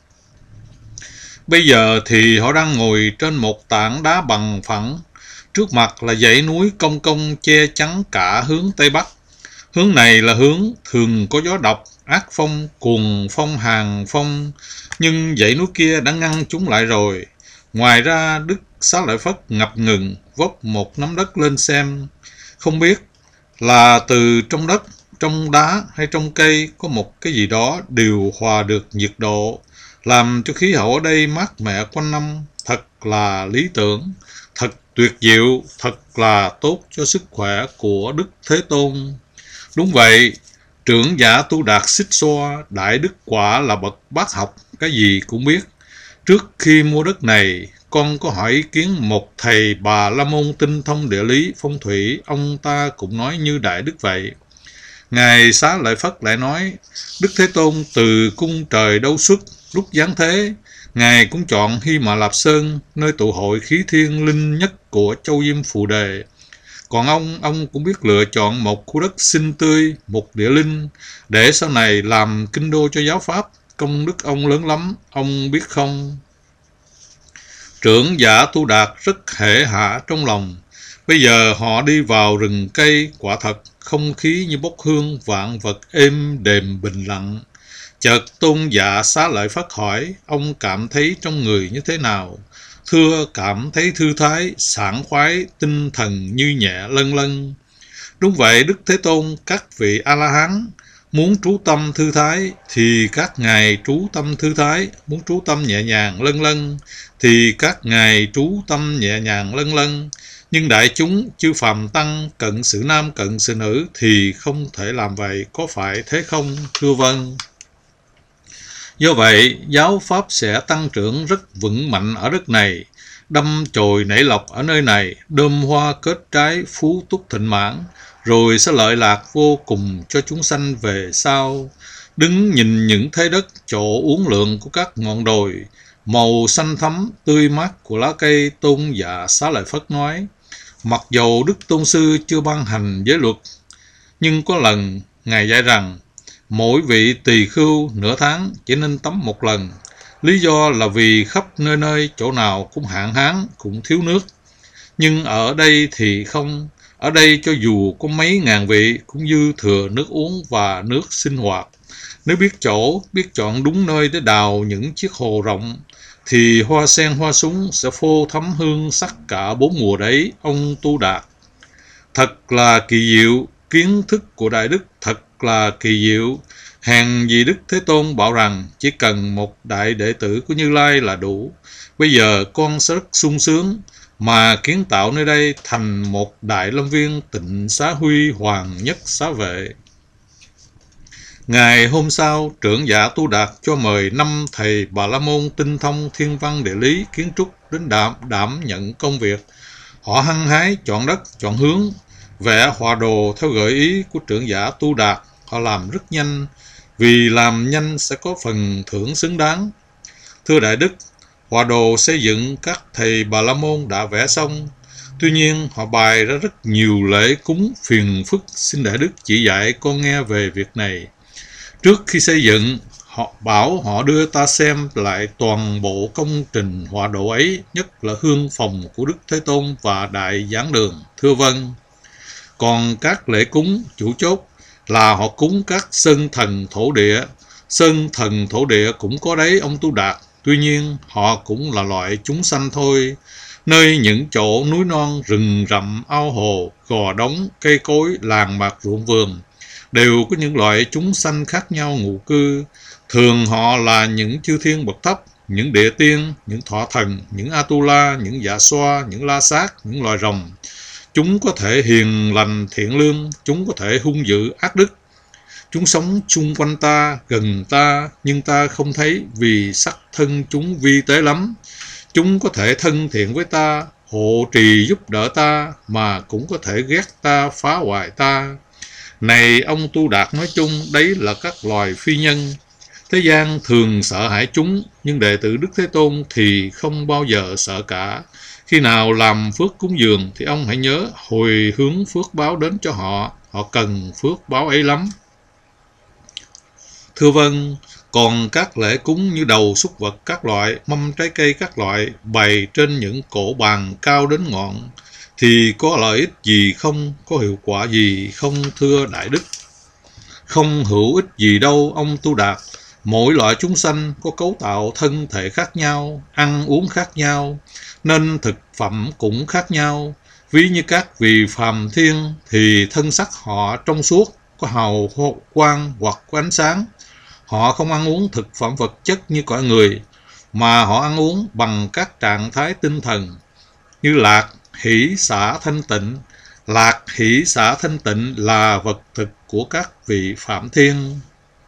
Bây giờ thì họ đang ngồi trên một tảng đá bằng phẳng. Trước mặt là dãy núi cong cong che chắn cả hướng Tây Bắc. Hướng này là hướng thường có gió độc, ác phong, cuồng phong, hàng phong. Nhưng dãy núi kia đã ngăn chúng lại rồi. Ngoài ra, Đức Xá Lợi Phất ngập ngừng vốc một nắm đất lên xem. Không biết là từ trong đất, trong đá hay trong cây có một cái gì đó điều hòa được nhiệt độ, làm cho khí hậu ở đây mát mẻ quanh năm. Thật là lý tưởng, thật tuyệt diệu, thật là tốt cho sức khỏe của Đức Thế Tôn. Đúng vậy, trưởng giả Tu Đạt Xích Xoa, đại đức quả là bậc bác học, cái gì cũng biết. Trước khi mua đất này, con có hỏi ý kiến một thầy Bà La Môn tinh thông địa lý, phong thủy, ông ta cũng nói như đại đức vậy. Ngài Xá Lợi Phất lại nói, Đức Thế Tôn từ cung trời đâu xuất, lúc giáng thế, Ngài cũng chọn Hy Mã Lạp Sơn, nơi tụ hội khí thiên linh nhất của Châu Diêm Phù Đề. Còn ông cũng biết lựa chọn một khu đất xinh tươi, một địa linh, để sau này làm kinh đô cho giáo pháp. Công đức ông lớn lắm, ông biết không? Trưởng giả Tu Đạt rất hể hạ trong lòng. Bây giờ họ đi vào rừng cây, quả thật không khí như bốc hương, vạn vật êm đềm bình lặng. Chợt tôn giả Xá Lợi Phất hỏi, ông cảm thấy trong người như thế nào? Thưa, cảm thấy thư thái, sảng khoái, tinh thần như nhẹ lân lân. Đúng vậy, Đức Thế Tôn, các vị A-la-hán muốn trú tâm thư thái thì các ngài trú tâm thư thái, muốn trú tâm nhẹ nhàng lân lân thì các ngài trú tâm nhẹ nhàng lân lân. Nhưng đại chúng chư phàm tăng, cận sự nam cận sự nữ thì không thể làm vậy, có phải thế không? Thưa vâng. Do vậy, giáo pháp sẽ tăng trưởng rất vững mạnh ở đất này, đâm chồi nảy lộc ở nơi này, đơm hoa kết trái, phú túc thịnh mãn, rồi sẽ lợi lạc vô cùng cho chúng sanh về sau. Đứng nhìn những thế đất chỗ uốn lượn của các ngọn đồi, màu xanh thắm, tươi mát của lá cây, tôn giả Xá Lợi Phất nói, mặc dầu Đức Tôn Sư chưa ban hành giới luật, nhưng có lần Ngài dạy rằng, mỗi vị tỳ khưu nửa tháng chỉ nên tắm một lần. Lý do là vì khắp nơi nơi chỗ nào cũng hạn hán, cũng thiếu nước. Nhưng ở đây thì không. Ở đây cho dù có mấy ngàn vị cũng dư thừa nước uống và nước sinh hoạt. Nếu biết chỗ, biết chọn đúng nơi để đào những chiếc hồ rộng, thì hoa sen hoa súng sẽ phô thắm hương sắc cả bốn mùa đấy, ông Tu Đạt. Thật là kỳ diệu, kiến thức của Đại Đức thật là kỳ diệu. Hèn gì Đức Thế Tôn bảo rằng chỉ cần một đại đệ tử của Như Lai là đủ. Bây giờ con sẽ rất sung sướng mà kiến tạo nơi đây thành một đại lâm viên Tịnh Xá Huy Hoàng Nhất Xá Vệ. Ngày hôm sau, trưởng giả Tu Đạt cho mời 5 thầy Bà La Môn tinh thông thiên văn địa lý kiến trúc đến đảm nhận công việc. Họ hăng hái chọn đất, chọn hướng, vẽ họa đồ theo gợi ý của trưởng giả Tu Đạt. Họ làm rất nhanh, vì làm nhanh sẽ có phần thưởng xứng đáng. Thưa Đại Đức, họa đồ xây dựng các thầy Bà La Môn đã vẽ xong. Tuy nhiên, họ bày ra rất nhiều lễ cúng phiền phức, xin Đại Đức chỉ dạy con nghe về việc này. Trước khi xây dựng, họ bảo họ đưa ta xem lại toàn bộ công trình họa đồ ấy, nhất là hương phòng của Đức Thế Tôn và Đại Giảng Đường. Thưa vâng. Còn các lễ cúng chủ chốt là họ cúng các sơn thần thổ địa. Sơn thần thổ địa cũng có đấy ông Tu Đạt. Tuy nhiên họ cũng là loại chúng sanh thôi. nơi những chỗ núi non, rừng rậm, ao hồ, gò đống, cây cối, làng mạc ruộng vườn, đều có những loại chúng sanh khác nhau ngụ cư. Thường họ là những chư thiên bậc thấp, những địa tiên, những thọ thần, những Atula, những dạ xoa, những la sát, những loài rồng. Chúng có thể hiền lành thiện lương, chúng có thể hung dữ ác đức. Chúng sống chung quanh ta, gần ta, nhưng ta không thấy vì sắc thân chúng vi tế lắm. Chúng có thể thân thiện với ta, hộ trì giúp đỡ ta, mà cũng có thể ghét ta, phá hoại ta. Này ông Tu Đạt nói chung, đấy là các loài phi nhân. Thế gian thường sợ hãi chúng, nhưng đệ tử Đức Thế Tôn thì không bao giờ sợ cả. Khi nào làm phước cúng dường thì ông hãy nhớ hồi hướng phước báo đến cho họ. Họ cần phước báo ấy lắm. Thưa vâng, còn các lễ cúng như đầu súc vật các loại, mâm trái cây các loại, bày trên những cổ bàn cao đến ngọn, thì có lợi ích gì không, có hiệu quả gì không thưa Đại Đức? Không hữu ích gì đâu ông Tu Đạt. Mỗi loại chúng sanh có cấu tạo thân thể khác nhau, ăn uống khác nhau, nên thực phẩm cũng khác nhau. Ví như các vị phàm thiên thì thân sắc họ trong suốt, có hào quang hoặc có ánh sáng. Họ không ăn uống thực phẩm vật chất như cõi người, mà họ ăn uống bằng các trạng thái tinh thần như lạc, hỷ, xả, thanh tịnh. Lạc, hỷ, xả, thanh tịnh là vật thực của các vị phạm thiên.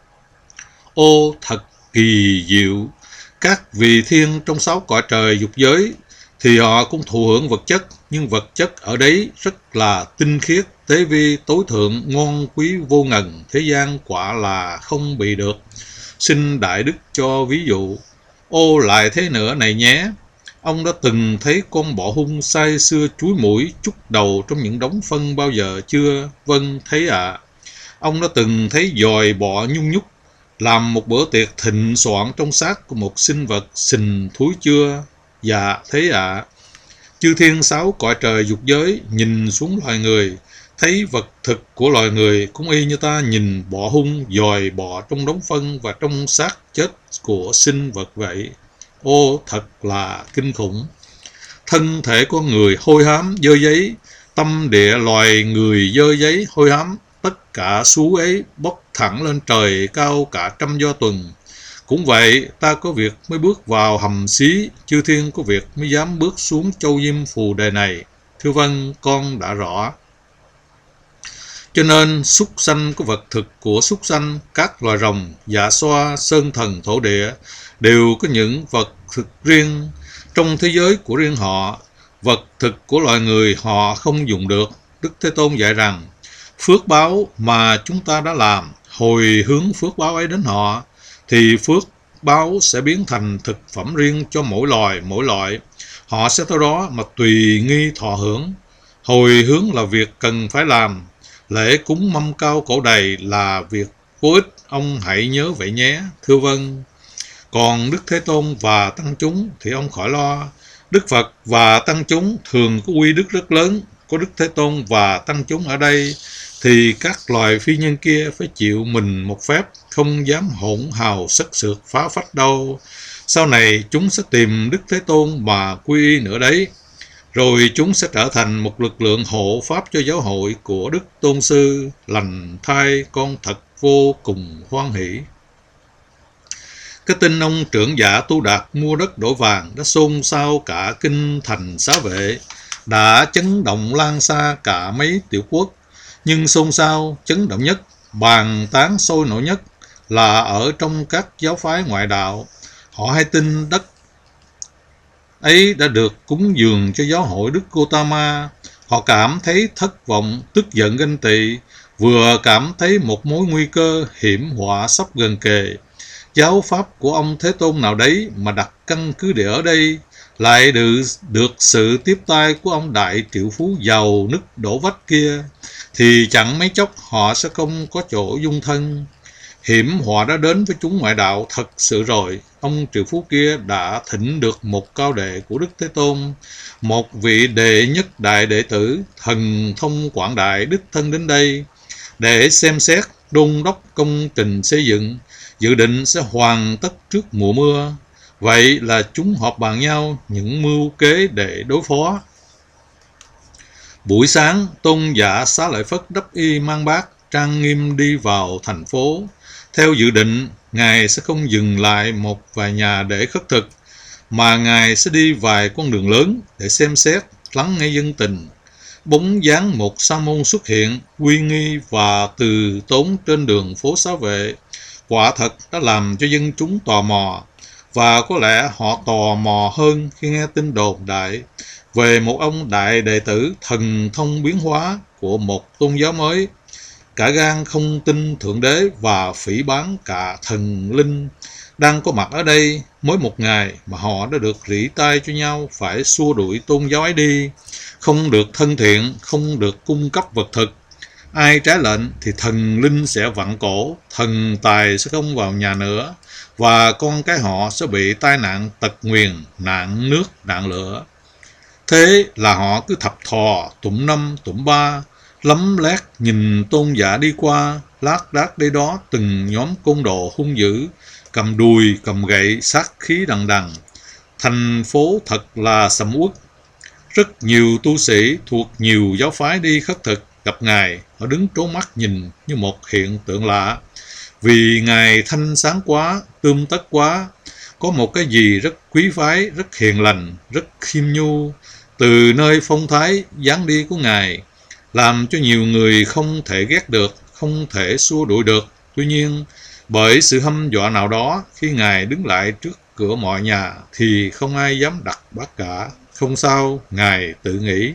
Ô, thật kỳ diệu! Các vị thiên trong 6 cõi trời dục giới thì họ cũng thụ hưởng vật chất, nhưng vật chất ở đấy rất là tinh khiết, tế vi, tối thượng, ngon quý vô ngần, thế gian quả là không bị được. Xin Đại Đức cho ví dụ. Ô, lại thế nữa này nhé. Ông đã từng thấy con bọ hung say sưa chúi mũi, chúc đầu trong những đống phân bao giờ chưa? Vâng, thấy ạ. Ông đã từng thấy dòi bọ nhung nhúc làm một bữa tiệc thịnh soạn trong xác của một sinh vật sình thúi chưa? Dạ, thấy ạ. Chư thiên 6 cõi trời dục giới nhìn xuống loài người, thấy vật thực của loài người cũng y như ta nhìn bọ hung dòi bọ trong đống phân và trong xác chết của sinh vật vậy. Ô, thật là kinh khủng! Thân thể con người hôi hám dơ giấy, tâm địa loài người dơ giấy hôi hám, tất cả số ấy bốc thẳng lên trời cao cả trăm do tuần. Cũng vậy, ta có việc mới bước vào hầm xí, chư thiên có việc mới dám bước xuống châu diêm phù đề này. Thưa vâng, con đã rõ. Cho nên súc sanh có vật thực của súc sanh, các loài rồng, dạ xoa, sơn thần, thổ địa đều có những vật thực riêng trong thế giới của riêng họ. Vật thực của loài người họ không dùng được. Đức Thế Tôn dạy rằng phước báo mà chúng ta đã làm, hồi hướng phước báo ấy đến họ, thì phước báo sẽ biến thành thực phẩm riêng cho mỗi loài, mỗi loại. Họ sẽ tới đó mà tùy nghi thọ hưởng. Hồi hướng là việc cần phải làm. Lễ cúng mâm cao cổ đầy là việc vô ích, ông hãy nhớ vậy nhé. Thưa vâng. Còn Đức Thế Tôn và tăng chúng thì ông khỏi lo. Đức Phật và tăng chúng thường có uy đức rất lớn. Có Đức Thế Tôn và tăng chúng ở đây thì các loài phi nhân kia phải chịu mình một phép, không dám hỗn hào sắc sược phá phách đâu. Sau này chúng sẽ tìm Đức Thế Tôn mà quy y nữa đấy. Rồi chúng sẽ trở thành một lực lượng hộ pháp cho giáo hội của Đức Tôn Sư. Lành thay, con thật vô cùng hoan hỷ. Cái tin ông trưởng giả Tu Đạt mua đất đổi vàng đã xôn xao cả kinh thành Xá Vệ, đã chấn động lan xa cả mấy tiểu quốc. Nhưng xôn xao, chấn động nhất, bàn tán sôi nổi nhất là ở trong các giáo phái ngoại đạo. Họ hay tin đất ấy đã được cúng dường cho giáo hội Đức Gotama. Họ cảm thấy thất vọng, tức giận, ganh tị, vừa cảm thấy một mối nguy cơ hiểm họa sắp gần kề. Giáo pháp của ông Thế Tôn nào đấy mà đặt căn cứ địa ở đây, lại được sự tiếp tay của ông đại triệu phú giàu nứt đổ vách kia, thì chẳng mấy chốc họ sẽ không có chỗ dung thân. Hiểm họa đã đến với chúng ngoại đạo thật sự rồi. Ông triệu phú kia đã thỉnh được một cao đệ của Đức Thế Tôn, một vị đệ nhất đại đệ tử thần thông quảng đại đích thân đến đây để xem xét đôn đốc công trình xây dựng, dự định sẽ hoàn tất trước mùa mưa. Vậy là chúng họp bàn nhau những mưu kế để đối phó. Buổi sáng, Tôn giả Xá Lợi Phất đắp y mang bát, trang nghiêm đi vào thành phố. Theo dự định, Ngài sẽ không dừng lại một vài nhà để khất thực, mà Ngài sẽ đi vài con đường lớn để xem xét, lắng nghe dân tình. Bóng dáng một sa môn xuất hiện, uy nghi và từ tốn trên đường phố Xá Vệ, quả thật đã làm cho dân chúng tò mò, và có lẽ họ tò mò hơn khi nghe tin đồn đại về một ông đại đệ tử thần thông biến hóa của một tôn giáo mới, cả gan không tin Thượng Đế và phỉ báng cả thần linh đang có mặt ở đây. Mới một ngày mà họ đã được rỉ tai cho nhau phải xua đuổi tôn giáo ấy đi, không được thân thiện, không được cung cấp vật thực. Ai trái lệnh thì thần linh sẽ vặn cổ, thần tài sẽ không vào nhà nữa, và con cái họ sẽ bị tai nạn tật nguyền, nạn nước, nạn lửa. Thế là họ cứ thập thò, tụng năm, tụng ba, lấm lét nhìn tôn giả đi qua, lác đác đây đó từng nhóm côn đồ hung dữ, cầm đùi, cầm gậy, sát khí đằng đằng. Thành phố thật là sầm uất. Rất nhiều tu sĩ thuộc nhiều giáo phái đi khất thực gặp Ngài, họ đứng trố mắt nhìn như một hiện tượng lạ. Vì Ngài thanh sáng quá, tươm tất quá, có một cái gì rất quý phái, rất hiền lành, rất khiêm nhu, từ nơi phong thái dáng đi của Ngài, làm cho nhiều người không thể ghét được, không thể xua đuổi được. Tuy nhiên, bởi sự hăm dọa nào đó, khi Ngài đứng lại trước cửa mọi nhà thì không ai dám đặt bát cả. Không sao, Ngài tự nghĩ.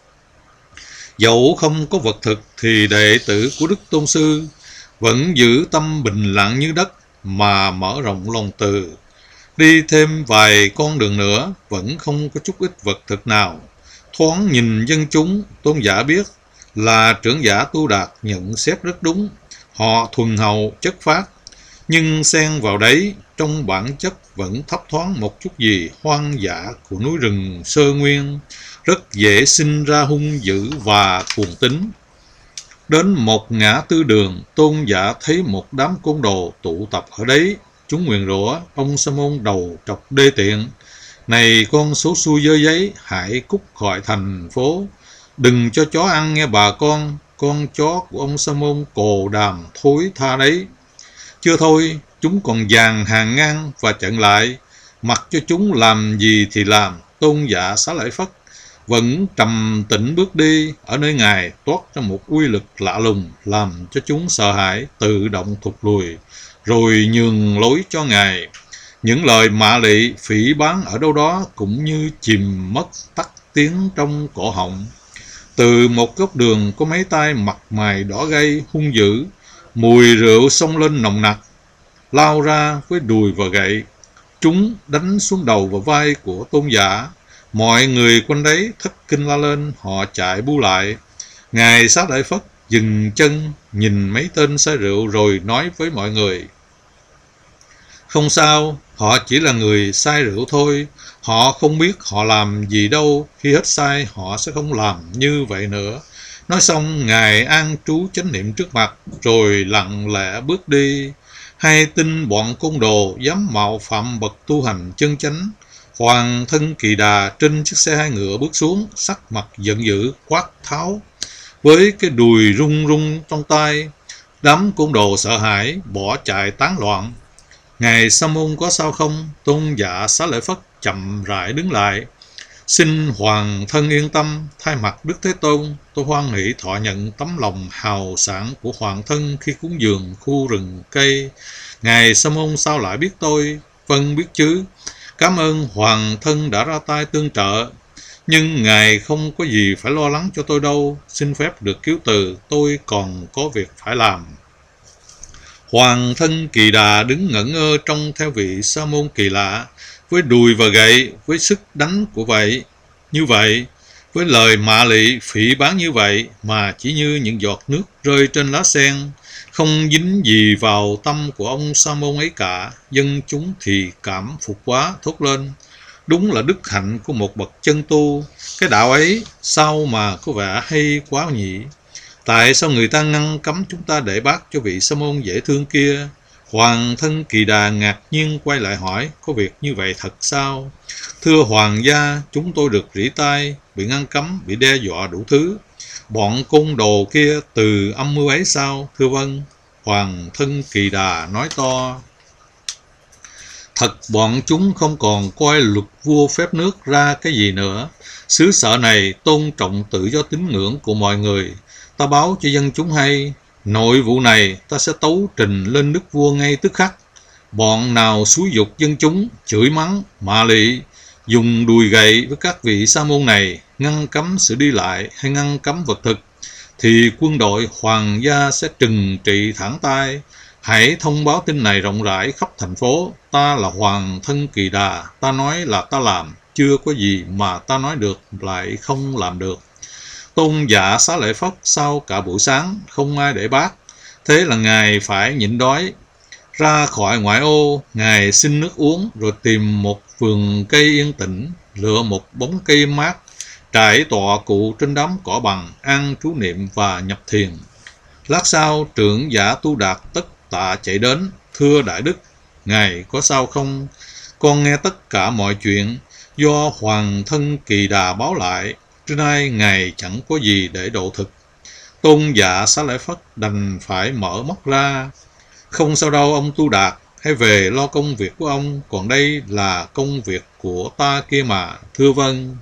Dẫu không có vật thực thì đệ tử của Đức Tôn Sư vẫn giữ tâm bình lặng như đất mà mở rộng lòng từ. Đi thêm vài con đường nữa vẫn không có chút ít vật thực nào. Thoáng nhìn dân chúng, tôn giả biết là trưởng giả Tu Đạt nhận xét rất đúng. Họ thuần hậu, chất phác, nhưng xen vào đấy trong bản chất vẫn thấp thoáng một chút gì hoang dã của núi rừng Sơ Nguyên, rất dễ sinh ra hung dữ và cuồng tín. Đến một ngã tư đường, tôn giả thấy một đám côn đồ tụ tập ở đấy. Chúng nguyền rủa ông Sa Môn đầu trọc đê tiện: "Này con số xui dơ giấy, hãy cút khỏi thành phố, đừng cho chó ăn nghe bà con chó của ông Sa Môn cồ đàm thối tha đấy." Chưa thôi, chúng còn dàn hàng ngang và chặn lại, mặc cho chúng làm gì thì làm. Tôn giả Xá Lợi Phất vẫn trầm tĩnh bước đi. Ở nơi Ngài toát ra một uy lực lạ lùng, làm cho chúng sợ hãi, tự động thụt lùi, rồi nhường lối cho Ngài. Những lời mạ lị, phỉ báng ở đâu đó cũng như chìm mất tắt tiếng trong cổ họng. Từ một góc đường có mấy tay mặt mày đỏ gay hung dữ, mùi rượu xông lên nồng nặc, lao ra với đùi và gậy. Chúng đánh xuống đầu và vai của tôn giả. Mọi người quanh đấy thất kinh la lên, họ chạy bu lại. Ngài Xá Lợi Phất dừng chân, nhìn mấy tên say rượu rồi nói với mọi người: "Không sao, họ chỉ là người say rượu thôi. Họ không biết họ làm gì đâu. Khi hết say, họ sẽ không làm như vậy nữa." Nói xong, Ngài an trú chánh niệm trước mặt, rồi lặng lẽ bước đi. Hay tin bọn côn đồ dám mạo phạm bậc tu hành chân chánh. Hoàng thân Kỳ Đà trên chiếc xe hai ngựa bước xuống, sắc mặt giận dữ quát tháo, với cái đùi rung rung trong tay. Đám côn đồ sợ hãi bỏ chạy tán loạn. "Ngài Sa Môn có sao không?" Tôn giả Xá Lợi Phất chậm rãi đứng lại: "Xin Hoàng thân yên tâm, thay mặt Đức Thế Tôn, tôi hoan hỷ thọ nhận tấm lòng hào sảng của Hoàng thân khi cúng dường khu rừng cây. Ngài Sa Môn sao lại biết tôi?" "Vâng, biết chứ. Cảm ơn Hoàng thân đã ra tay tương trợ. Nhưng Ngài không có gì phải lo lắng cho tôi đâu. Xin phép được cứu từ, tôi còn có việc phải làm." Hoàng thân Kỳ Đà đứng ngẩn ngơ trông theo vị sa môn kỳ lạ, với đùi và gậy, với sức đánh của vậy, như vậy, với lời mạ lị phỉ báng như vậy, mà chỉ như những giọt nước rơi trên lá sen, không dính gì vào tâm của ông sa môn ấy cả. Dân chúng thì cảm phục quá, thốt lên: "Đúng là đức hạnh của một bậc chân tu. Cái đạo ấy sao mà có vẻ hay quá nhỉ? Tại sao người ta ngăn cấm chúng ta để bác cho vị sa môn dễ thương kia? Hoàng thân Kỳ Đà ngạc nhiên quay lại hỏi, có việc như vậy thật sao? Thưa hoàng gia, chúng tôi được rỉ tai, bị ngăn cấm, bị đe dọa đủ thứ. Bọn côn đồ kia từ âm mưu ấy sao? Thưa vâng. Hoàng thân Kỳ Đà nói to. Thật bọn chúng không còn coi luật vua phép nước ra cái gì nữa. Xứ sở này tôn trọng tự do tín ngưỡng của mọi người. Ta báo cho dân chúng hay, nội vụ này ta sẽ tấu trình lên đức vua ngay tức khắc. Bọn nào xúi dục dân chúng, chửi mắng, mạ lị, dùng đùi gậy với các vị sa môn này, ngăn cấm sự đi lại hay ngăn cấm vật thực, thì quân đội hoàng gia sẽ trừng trị thẳng tay. Hãy thông báo tin này rộng rãi khắp thành phố. Ta là Hoàng thân Kỳ Đà, ta nói là ta làm, chưa có gì mà ta nói được lại không làm được. Tôn giả Xá Lợi Phất sau cả buổi sáng, không ai để bác. Thế là Ngài phải nhịn đói. Ra khỏi ngoại ô, Ngài xin nước uống, rồi tìm một vườn cây yên tĩnh, lựa một bóng cây mát, trải tọa cụ trên đám cỏ bằng, ăn trú niệm và nhập thiền. Lát sau, trưởng giả Tu Đạt tất tạ chạy đến, thưa Đại Đức, Ngài có sao không? Con nghe tất cả mọi chuyện do Hoàng thân Kỳ Đà báo lại, trưa nay Ngài chẳng có gì để độ thực. Tôn giả Xá Lợi Phất đành phải mở mắt ra. Không sao đâu ông Tu Đạt, hãy về lo công việc của ông, còn đây là công việc của ta kia mà. Thưa vâng.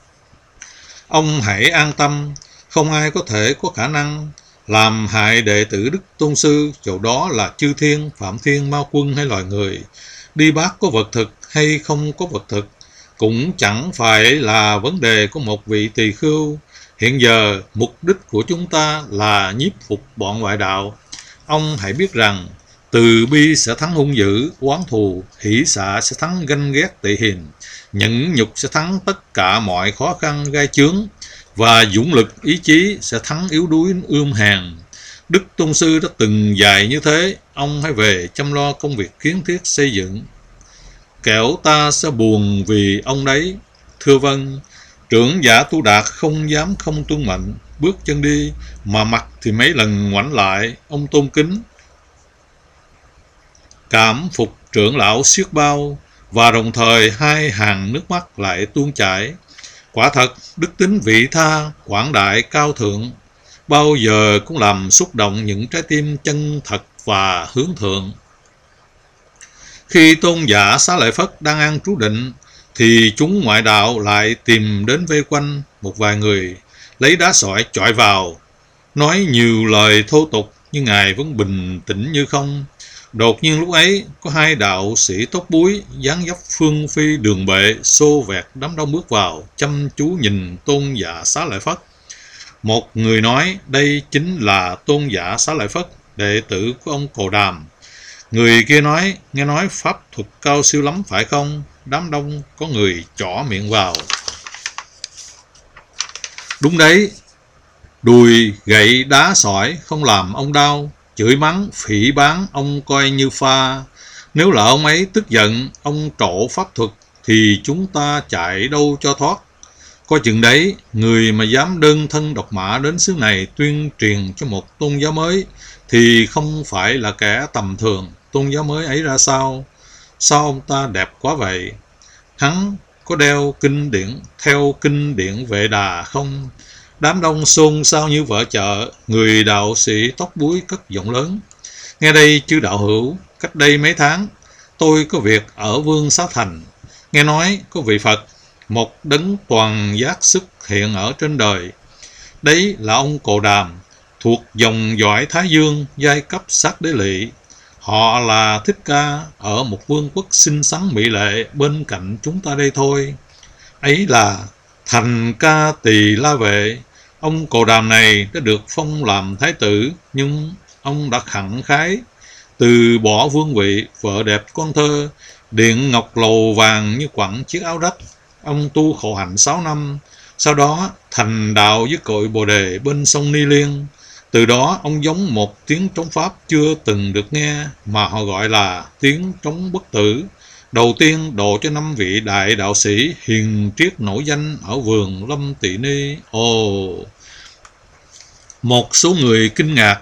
Ông hãy an tâm, không ai có thể có khả năng làm hại đệ tử Đức Tôn Sư, dầu đó là chư thiên, phạm thiên, ma quân hay loài người. Đi bác có vật thực hay không có vật thực, cũng chẳng phải là vấn đề của một vị tỳ khưu. Hiện giờ, mục đích của chúng ta là nhiếp phục bọn ngoại đạo. Ông hãy biết rằng, từ bi sẽ thắng hung dữ, oán thù, hỷ xạ sẽ thắng ganh ghét tị hiềm, nhẫn nhục sẽ thắng tất cả mọi khó khăn gai chướng, và dũng lực ý chí sẽ thắng yếu đuối ươm hèn. Đức Tôn Sư đã từng dạy như thế, ông hãy về chăm lo công việc kiến thiết xây dựng. Kẻo ta sẽ buồn vì ông đấy. Thưa vâng. Trưởng giả Tu Đạt không dám không tuân mệnh, bước chân đi, mà mặt thì mấy lần ngoảnh lại. Ông tôn kính, cảm phục trưởng lão xiết bao, và đồng thời hai hàng nước mắt lại tuôn chảy. Quả thật, đức tính vị tha, quảng đại, cao thượng, bao giờ cũng làm xúc động những trái tim chân thật và hướng thượng. Khi tôn giả Xá Lợi Phất đang an trú định, thì chúng ngoại đạo lại tìm đến vây quanh. Một vài người lấy đá sỏi chọi vào, nói nhiều lời thô tục, nhưng Ngài vẫn bình tĩnh như không. Đột nhiên lúc ấy, có hai đạo sĩ tóc búi, dáng dấp phương phi đường bệ, xô vẹt đám đông bước vào, chăm chú nhìn tôn giả Xá Lợi Phất. Một người nói, đây chính là tôn giả Xá Lợi Phất, đệ tử của ông Cồ Đàm. Người kia nói, nghe nói pháp thuật cao siêu lắm phải không? Đám đông có người chỏ miệng vào. Đúng đấy, đùi, gậy, đá sỏi không làm ông đau, chửi mắng, phỉ báng ông coi như pha. Nếu là ông ấy tức giận, ông trổ pháp thuật, thì chúng ta chạy đâu cho thoát. Coi chừng đấy, người mà dám đơn thân độc mã đến xứ này tuyên truyền cho một tôn giáo mới, thì không phải là kẻ tầm thường. Tôn giáo mới ấy ra sao? Sao ông ta đẹp quá vậy? Hắn có đeo kinh điển, theo kinh điển Vệ Đà không? Đám đông xôn xao như vợ chợ. Người đạo sĩ tóc búi cất giọng lớn, nghe đây chư đạo hữu, cách đây mấy tháng tôi có việc ở Vương Xá Thành. Nghe nói có vị Phật, một đấng toàn giác xuất hiện ở trên đời. Đấy là ông Cồ Đàm, thuộc dòng dõi Thái Dương, giai cấp sát đế lỵ. Họ là Thích Ca, ở một vương quốc xinh xắn mỹ lệ bên cạnh chúng ta đây thôi. Ấy là Thành Ca Tỳ La Vệ. Ông Cồ Đàm này đã được phong làm thái tử, nhưng ông đã khẳng khái từ bỏ vương vị, vợ đẹp con thơ, điện ngọc lầu vàng như quặng chiếc áo rách. Ông tu khổ hạnh 6 năm, sau đó thành đạo với cội Bồ Đề bên sông Ni Liên. Từ đó ông giống một tiếng trống Pháp chưa từng được nghe, mà họ gọi là tiếng trống bất tử. Đầu tiên độ cho 5 vị đại đạo sĩ hiền triết nổi danh ở vườn Lâm Tị Ni. Một số người kinh ngạc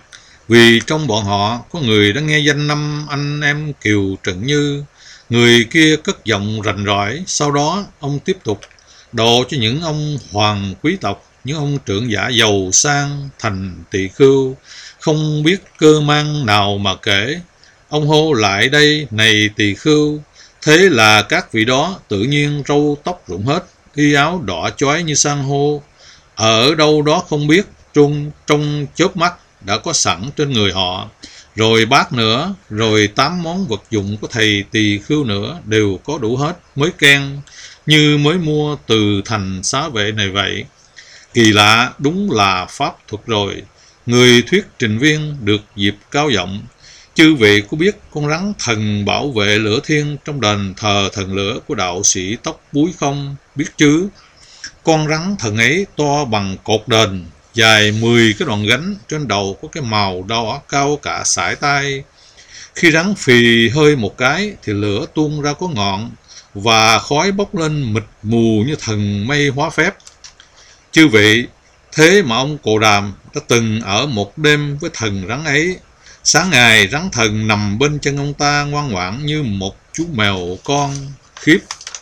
Vì trong bọn họ có người đã nghe danh năm anh em Kiều Trần Như. Người kia cất giọng rành rỏi. Sau đó ông tiếp tục độ cho những ông hoàng quý tộc, những ông trưởng giả giàu sang thành tỳ khưu, không biết cơ mang nào mà kể. Ông hô lại đây này tỳ khưu. Thế là các vị đó tự nhiên râu tóc rụng hết, y áo đỏ chói như san hô. Ở đâu đó không biết, trong chớp mắt đã có sẵn trên người họ. Rồi bát nữa, rồi 8 món vật dụng của thầy tỳ khưu nữa đều có đủ hết, mới keng, như mới mua từ thành xá vệ này vậy. Kỳ lạ, đúng là pháp thuật rồi. Người thuyết trình viên được dịp cao giọng. Chư vị có biết con rắn thần bảo vệ lửa thiên trong đền thờ thần lửa của đạo sĩ tóc búi không? Biết chứ? Con rắn thần ấy to bằng cột đền, dài 10 cái đoạn gánh, trên đầu có cái màu đỏ cao cả sải tay. Khi rắn phì hơi một cái thì lửa tuôn ra có ngọn, và khói bốc lên mịt mù như thần mây hóa phép. Chư vị, thế mà ông Cồ Đàm đã từng ở một đêm với thần rắn ấy. Sáng ngày rắn thần nằm bên chân ông ta ngoan ngoãn như một chú mèo con. Khiếp!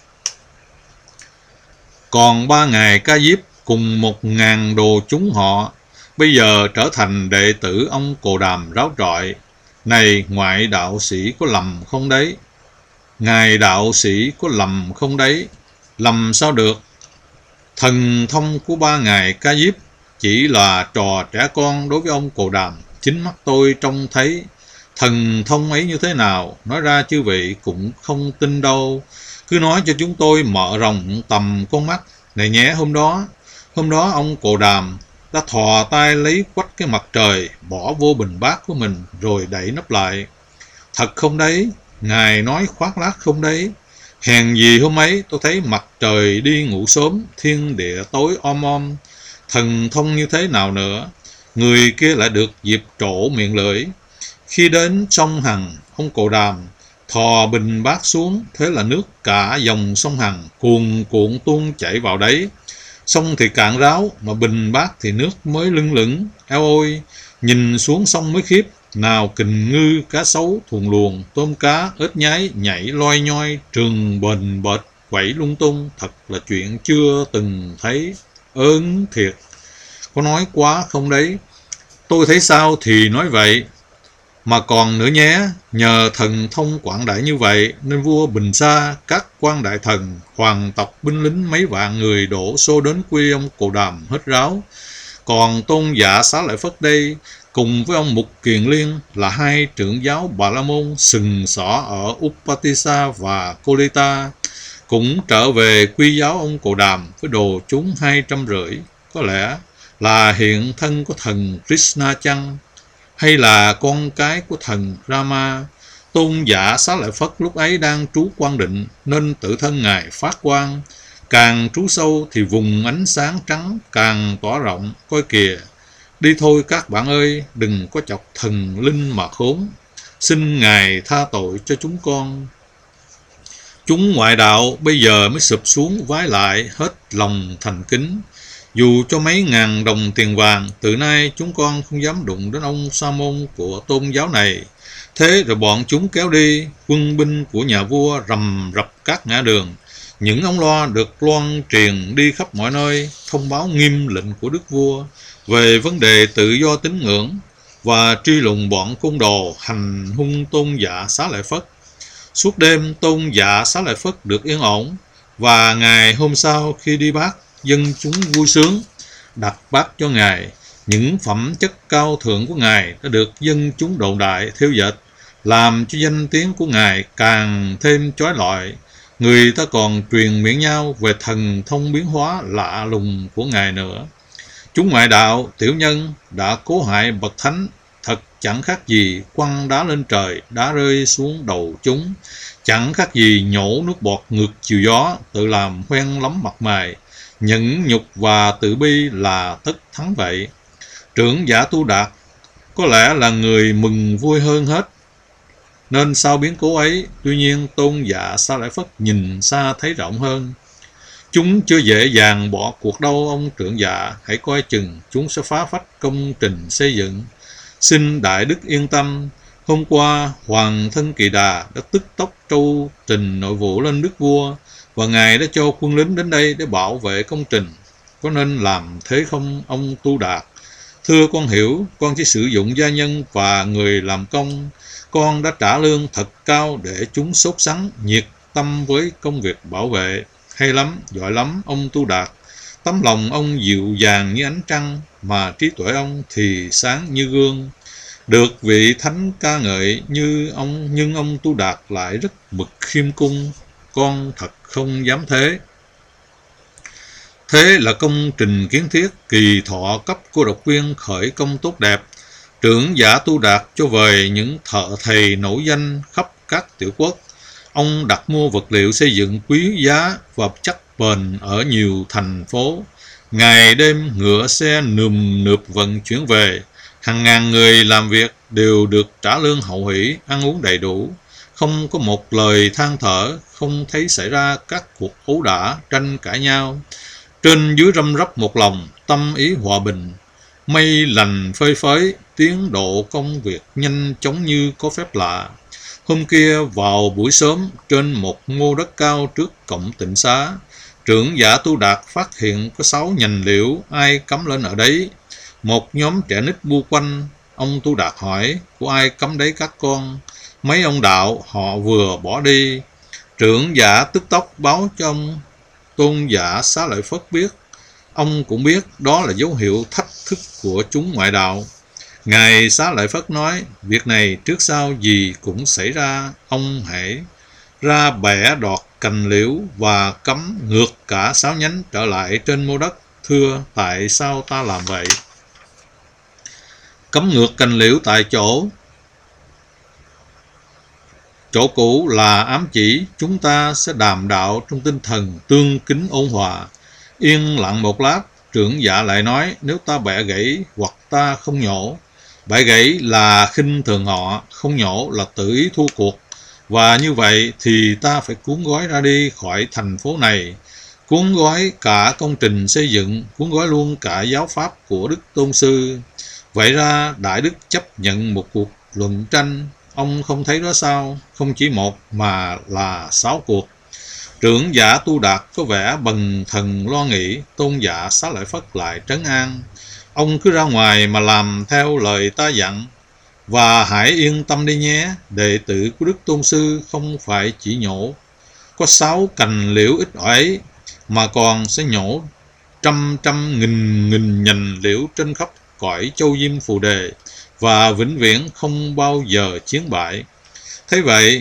Còn 3 ngày ca diếp cùng 1000 đồ chúng họ, bây giờ trở thành đệ tử ông Cồ Đàm ráo rọi. Này ngoại đạo sĩ có lầm không đấy? Ngài đạo sĩ có lầm không đấy? Lầm sao được? Thần thông của 3 ngày ca diếp chỉ là trò trẻ con đối với ông Cồ Đàm. Chính mắt tôi trông thấy. Thần thông ấy như thế nào, nói ra chư vị cũng không tin đâu. Cứ nói cho chúng tôi mở rộng tầm con mắt. Này nhé, hôm đó ông Cồ Đàm đã thò tay lấy quách cái mặt trời, bỏ vô bình bát của mình rồi đậy nắp lại. Thật không đấy? Ngài nói khoác lác không đấy? Hèn gì hôm ấy tôi thấy mặt trời đi ngủ sớm, thiên địa tối om om. Thần thông như thế nào nữa? Người kia lại được dịp trổ miệng lưỡi. Khi đến sông Hằng, ông Cồ Đàm thò bình bát xuống, thế là nước cả dòng sông Hằng cuồn cuộn tuôn chảy vào đấy. Sông thì cạn ráo, mà bình bát thì nước mới lưng lửng. Eo ôi, nhìn xuống sông mới khiếp. Nào kình ngư, cá sấu, thuồng luồng, tôm cá, ếch nhái nhảy loi nhoi, trường bền bệt, quẩy lung tung. Thật là chuyện chưa từng thấy. Ớn thiệt. Có nói quá không đấy? Tôi thấy sao thì nói vậy. Mà còn nữa nhé, nhờ thần thông quảng đại như vậy nên vua Bình Sa, các quan đại thần, hoàng tộc, binh lính mấy vạn người đổ xô đến quy ông Cồ Đàm hết ráo. Còn Tôn Dạ Xá Lợi Phất đây, cùng với ông Mục Kiền Liên là 2 trưởng giáo Bà La Môn sừng sỏ ở Upatissa và Kolita, cũng trở về quy giáo ông Cồ Đàm với đồ chúng 250. Có lẽ là hiện thân của thần Krishna chăng? Hay là con cái của thần Rama? Tôn Giả Xá Lợi Phất lúc ấy đang trú quan định, nên tự thân Ngài phát quang. Càng trú sâu thì vùng ánh sáng trắng càng tỏa rộng. Coi kìa, đi thôi các bạn ơi, đừng có chọc thần linh mà khốn. Xin Ngài tha tội cho chúng con. Chúng ngoại đạo bây giờ mới sụp xuống vái lại hết lòng thành kính. Dù cho mấy ngàn đồng tiền vàng, từ nay chúng con không dám đụng đến ông sa môn của tôn giáo này. Thế rồi bọn chúng kéo đi, quân binh của nhà vua rầm rập các ngã đường. Những ống loa được loan truyền đi khắp mọi nơi, thông báo nghiêm lệnh của đức vua về vấn đề tự do tín ngưỡng và truy lùng bọn côn đồ hành hung Tôn Dạ Xá Lợi Phất. Suốt đêm Tôn Dạ Xá Lợi Phất được yên ổn, và ngày hôm sau khi đi bát, dân chúng vui sướng đặt bát cho Ngài. Những phẩm chất cao thượng của Ngài đã được dân chúng đồn đại theo dệt, làm cho danh tiếng của Ngài càng thêm chói lọi. Người ta còn truyền miệng nhau về thần thông biến hóa lạ lùng của Ngài nữa. Chúng ngoại đạo, tiểu nhân đã cố hại bậc thánh, thật chẳng khác gì quăng đá lên trời, đá rơi xuống đầu chúng. Chẳng khác gì nhổ nước bọt ngược chiều gió, tự làm hoen lắm mặt mày. Nhẫn nhục và tự bi là tất thắng vậy. Trưởng giả Tu Đạt có lẽ là người mừng vui hơn hết, nên sau biến cố ấy. Tuy nhiên Tôn Dạ Xá Lợi Phất nhìn xa thấy rộng hơn. Chúng chưa dễ dàng bỏ cuộc đâu ông trưởng dạ. Hãy coi chừng chúng sẽ phá phách công trình xây dựng. Xin Đại Đức yên tâm, hôm qua Hoàng thân Kỳ Đà đã tức tốc tâu trình nội vụ lên đức vua, và ngài đã cho quân lính đến đây để bảo vệ công trình. Có nên làm thế không ông Tu Đạt? Thưa con hiểu, con chỉ sử dụng gia nhân và người làm công. Con đã trả lương thật cao để chúng sốt sắng, nhiệt tâm với công việc bảo vệ. Hay lắm, giỏi lắm ông Tu Đạt. Tấm lòng ông dịu dàng như ánh trăng, mà trí tuệ ông thì sáng như gương. Được vị thánh ca ngợi như ông, nhưng ông Tu Đạt lại rất mực khiêm cung. Con thật không dám thế. Thế là công trình kiến thiết Kỳ Thọ cấp cô độc viên khởi công tốt đẹp. Trưởng giả Tu Đạt cho về những thợ thầy nổi danh khắp các tiểu quốc. Ông đặt mua vật liệu xây dựng quý giá và chắc bền ở nhiều thành phố. Ngày đêm ngựa xe nườm nượp vận chuyển về. Hàng ngàn người làm việc đều được trả lương hậu hỷ, ăn uống đầy đủ. Không có một lời than thở, không thấy xảy ra các cuộc ấu đả, tranh cãi nhau. Trên dưới răm rắp một lòng, tâm ý hòa bình. Mây lành phơi phới, tiến độ công việc nhanh chóng như có phép lạ. Hôm kia vào buổi sớm, trên một ngô đất cao trước cổng tịnh xá, trưởng giả Tu Đạt phát hiện có 6 nhành liễu ai cắm lên ở đấy. Một nhóm trẻ nít bu quanh. Ông Tu Đạt hỏi, của ai cắm đấy các con? Mấy ông đạo họ vừa bỏ đi. Trưởng giả tức tốc báo cho ông Tôn giả Xá Lợi Phất biết. Ông cũng biết đó là dấu hiệu thách thức của chúng ngoại đạo. Ngài Xá Lợi Phất nói, việc này trước sau gì cũng xảy ra. Ông hãy ra bẻ đọt cành liễu và cắm ngược cả 6 nhánh trở lại trên mô đất. Thưa, tại sao ta làm vậy? Cắm ngược cành liễu tại chỗ cũ là ám chỉ chúng ta sẽ đàm đạo trong tinh thần tương kính ôn hòa. Yên lặng một lát, trưởng giả lại nói, nếu ta bẻ gãy hoặc ta không nhổ. Bẻ gãy là khinh thường họ, không nhổ là tự ý thua cuộc. Và như vậy thì ta phải cuốn gói ra đi khỏi thành phố này, cuốn gói cả công trình xây dựng, cuốn gói luôn cả giáo pháp của Đức Tôn Sư. Vậy ra Đại Đức chấp nhận một cuộc luận tranh. Ông không thấy đó sao? Không chỉ một mà là 6 cuộc. Trưởng giả Tu Đạt có vẻ bần thần lo nghĩ. Tôn giả Xá Lợi Phất lại trấn an. Ông cứ ra ngoài mà làm theo lời ta dặn. Và hãy yên tâm đi nhé. Đệ tử của Đức Tôn Sư không phải chỉ nhổ có 6 cành liễu ít ỏi, mà còn sẽ nhổ trăm nghìn nhành liễu trên khắp cõi châu Diêm Phù Đề, và vĩnh viễn không bao giờ chiến bại. Thế vậy,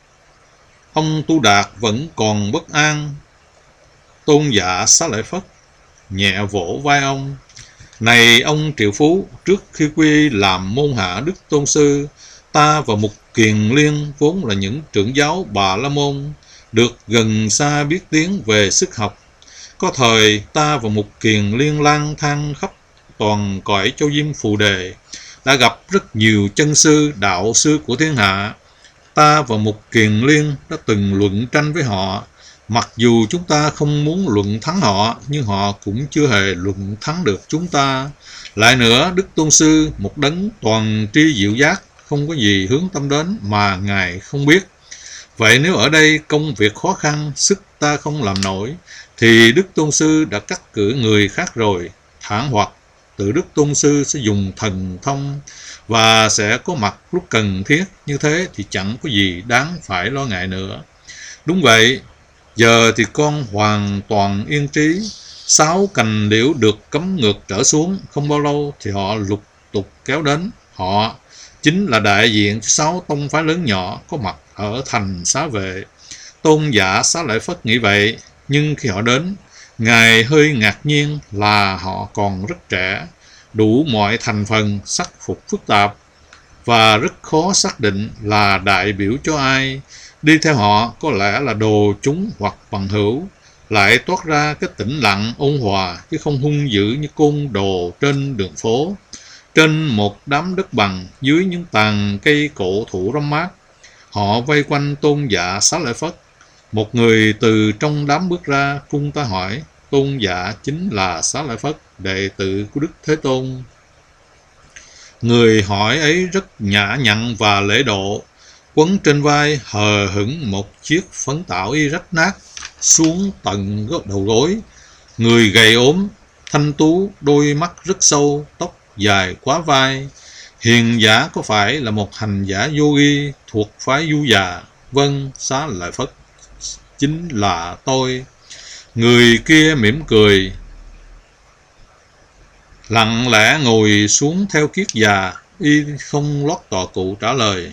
ông Tu Đạt vẫn còn bất an. Tôn giả Xá Lợi Phất nhẹ vỗ vai ông. Này ông triệu phú, trước khi quy làm môn hạ Đức Tôn Sư, ta và Mục Kiền Liên vốn là những trưởng giáo Bà La Môn, được gần xa biết tiếng về sức học. Có thời ta và Mục Kiền Liên lang thang khắp toàn cõi châu Diêm Phù Đề, đã gặp rất nhiều chân sư, đạo sư của thiên hạ. Ta và Mục Kiền Liên đã từng luận tranh với họ. Mặc dù chúng ta không muốn luận thắng họ, nhưng họ cũng chưa hề luận thắng được chúng ta. Lại nữa, Đức Tôn Sư, một đấng toàn tri diệu giác, không có gì hướng tâm đến mà Ngài không biết. Vậy nếu ở đây công việc khó khăn, sức ta không làm nổi, thì Đức Tôn Sư đã cắt cử người khác rồi. Thản hoặc tự Đức Tôn Sư sẽ dùng thần thông và sẽ có mặt lúc cần thiết. Như thế thì chẳng có gì đáng phải lo ngại nữa. Đúng vậy, giờ thì con hoàn toàn yên trí. 6 cành liễu được cắm ngược trở xuống, không bao lâu thì họ lục tục kéo đến. Họ chính là đại diện cho 6 tông phái lớn nhỏ có mặt ở thành Xá Vệ. Tôn giả Xá Lợi Phất nghĩ vậy, nhưng khi họ đến, Ngài hơi ngạc nhiên là họ còn rất trẻ, đủ mọi thành phần, sắc phục phức tạp, và rất khó xác định là đại biểu cho ai. Đi theo họ có lẽ là đồ chúng hoặc bằng hữu, lại toát ra cái tĩnh lặng ôn hòa, chứ không hung dữ như côn đồ trên đường phố. Trên một đám đất bằng, dưới những tàn cây cổ thụ râm mát, họ vây quanh tôn giả Xá Lợi Phất. Một người từ trong đám bước ra, cung ta hỏi. Tôn giả chính là Xá Lợi Phất, đệ tử của Đức Thế Tôn. Người hỏi ấy rất nhã nhặn và lễ độ, quấn trên vai hờ hững một chiếc phấn tảo y rách nát xuống tận đầu gối. Người gầy ốm, thanh tú, đôi mắt rất sâu, tóc dài quá vai. Hiền giả có phải là một hành giả yogi thuộc phái Du Già? Vâng, Xá Lợi Phất, chính là tôi. Người kia mỉm cười, lặng lẽ ngồi xuống theo kiết già, y không lót tọa cụ trả lời.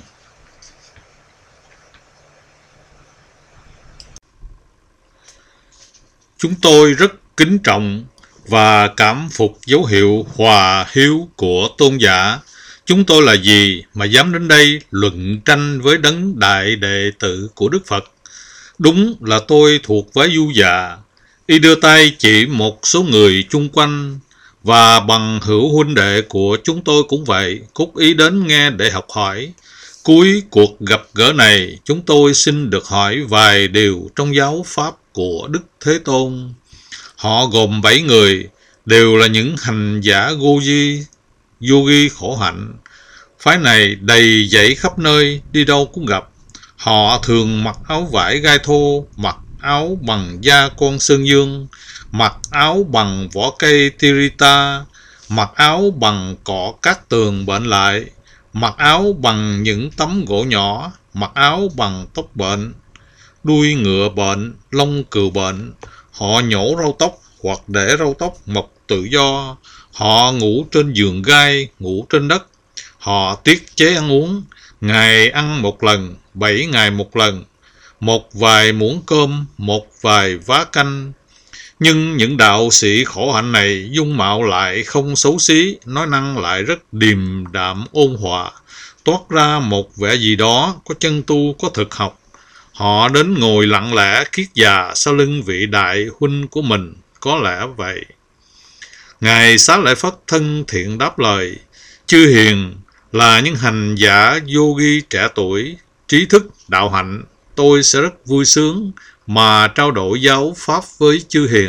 Chúng tôi rất kính trọng và cảm phục dấu hiệu hòa hiếu của tôn giả. Chúng tôi là gì mà dám đến đây luận tranh với đấng đại đệ tử của Đức Phật? Đúng là tôi thuộc phái Du Già. Y đưa tay chỉ một số người chung quanh, và bằng hữu huynh đệ của chúng tôi cũng vậy, cốt ý đến nghe để học hỏi. Cuối cuộc gặp gỡ này, chúng tôi xin được hỏi vài điều trong giáo pháp của Đức Thế Tôn. Họ gồm 7 người, đều là những hành giả yogi khổ hạnh. Phái này đầy dãy khắp nơi, đi đâu cũng gặp. Họ thường mặc áo vải gai thô, mặc áo bằng da con sơn dương, mặc áo bằng vỏ cây tirita, mặc áo bằng cỏ cát tường bệnh lại, mặc áo bằng những tấm gỗ nhỏ, mặc áo bằng tóc bệnh, đuôi ngựa bệnh, lông cừu bệnh. Họ nhổ râu tóc hoặc để râu tóc mọc tự do. Họ ngủ trên giường gai, ngủ trên đất. Họ tiết chế ăn uống, ngày ăn một lần, 7 ngày một lần, một vài muỗng cơm, một vài vá canh. Nhưng những đạo sĩ khổ hạnh này dung mạo lại không xấu xí, nói năng lại rất điềm đạm ôn hòa, toát ra một vẻ gì đó có chân tu, có thực học. Họ đến ngồi lặng lẽ kiết già sau lưng vị đại huynh của mình, có lẽ vậy. Ngài Xá Lợi Phất thân thiện đáp lời, chư hiền là những hành giả yogi trẻ tuổi, trí thức, đạo hạnh. Tôi sẽ rất vui sướng mà trao đổi giáo pháp với chư hiền.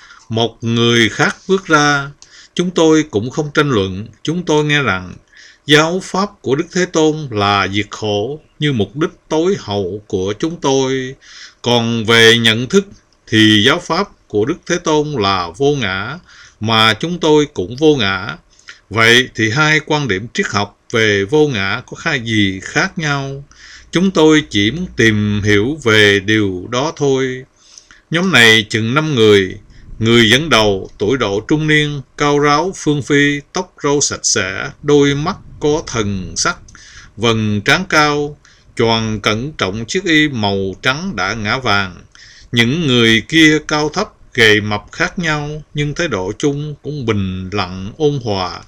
Một người khác bước ra, chúng tôi cũng không tranh luận. Chúng tôi nghe rằng giáo pháp của Đức Thế Tôn là diệt khổ như mục đích tối hậu của chúng tôi. Còn về nhận thức thì giáo pháp của Đức Thế Tôn là vô ngã, mà chúng tôi cũng vô ngã. Vậy thì hai quan điểm triết học về vô ngã có khác gì khác nhau? Chúng tôi chỉ muốn tìm hiểu về điều đó thôi. Nhóm này chừng 5 người. Người dẫn đầu tuổi độ trung niên, cao ráo phương phi, tóc râu sạch sẽ, đôi mắt có thần sắc, vầng trán cao, choàng cẩn trọng chiếc y màu trắng đã ngã vàng. Những người kia cao thấp, gầy mập khác nhau, nhưng thái độ chung cũng bình lặng ôn hòa.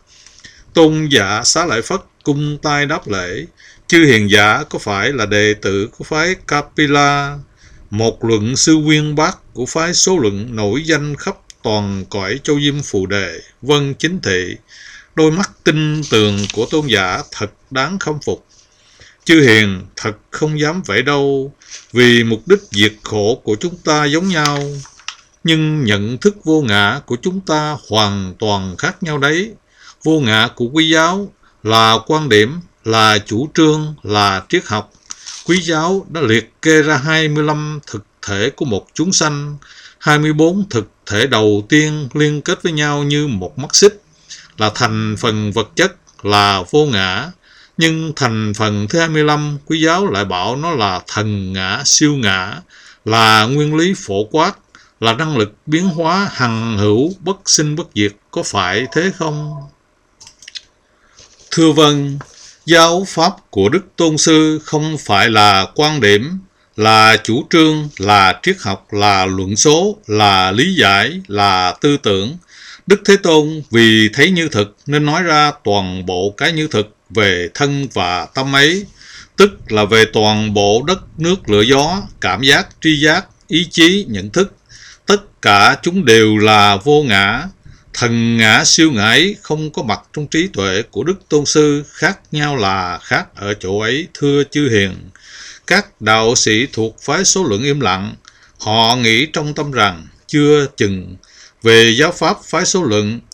Tôn giả Xá Lợi Phất cung tay đáp lễ, chư hiền giả có phải là đệ tử của phái Kapila, một luận sư uyên bác của phái số luận nổi danh khắp toàn cõi châu Diêm Phù Đề? Vâng, chính thị. Đôi mắt tinh tường của tôn giả thật đáng khâm phục. Chư hiền thật không dám vậy đâu, vì mục đích diệt khổ của chúng ta giống nhau, nhưng nhận thức vô ngã của chúng ta hoàn toàn khác nhau đấy. Vô ngã của Quý giáo là quan điểm, là chủ trương, là triết học. Quý giáo đã liệt kê ra 25 thực thể của một chúng sanh. 24 thực thể đầu tiên liên kết với nhau như một mắt xích, là thành phần vật chất, là vô ngã. Nhưng thành phần thứ 25, Quý giáo lại bảo nó là thần ngã, siêu ngã, là nguyên lý phổ quát, là năng lực biến hóa hằng hữu, bất sinh bất diệt. Có phải thế không? Thưa vâng, giáo pháp của Đức Tôn Sư không phải là quan điểm, là chủ trương, là triết học, là luận số, là lý giải, là tư tưởng. Đức Thế Tôn vì thấy như thực nên nói ra toàn bộ cái như thực về thân và tâm ấy, tức là về toàn bộ đất, nước, lửa, gió, cảm giác, tri giác, ý chí, nhận thức. Tất cả chúng đều là vô ngã. Thần ngã siêu ngã ấy không có mặt trong trí tuệ của Đức Tôn Sư, khác nhau là khác ở chỗ ấy, thưa chư hiền. Các đạo sĩ thuộc phái số luận im lặng. Họ nghĩ trong tâm rằng chưa chừng về giáo pháp phái số luận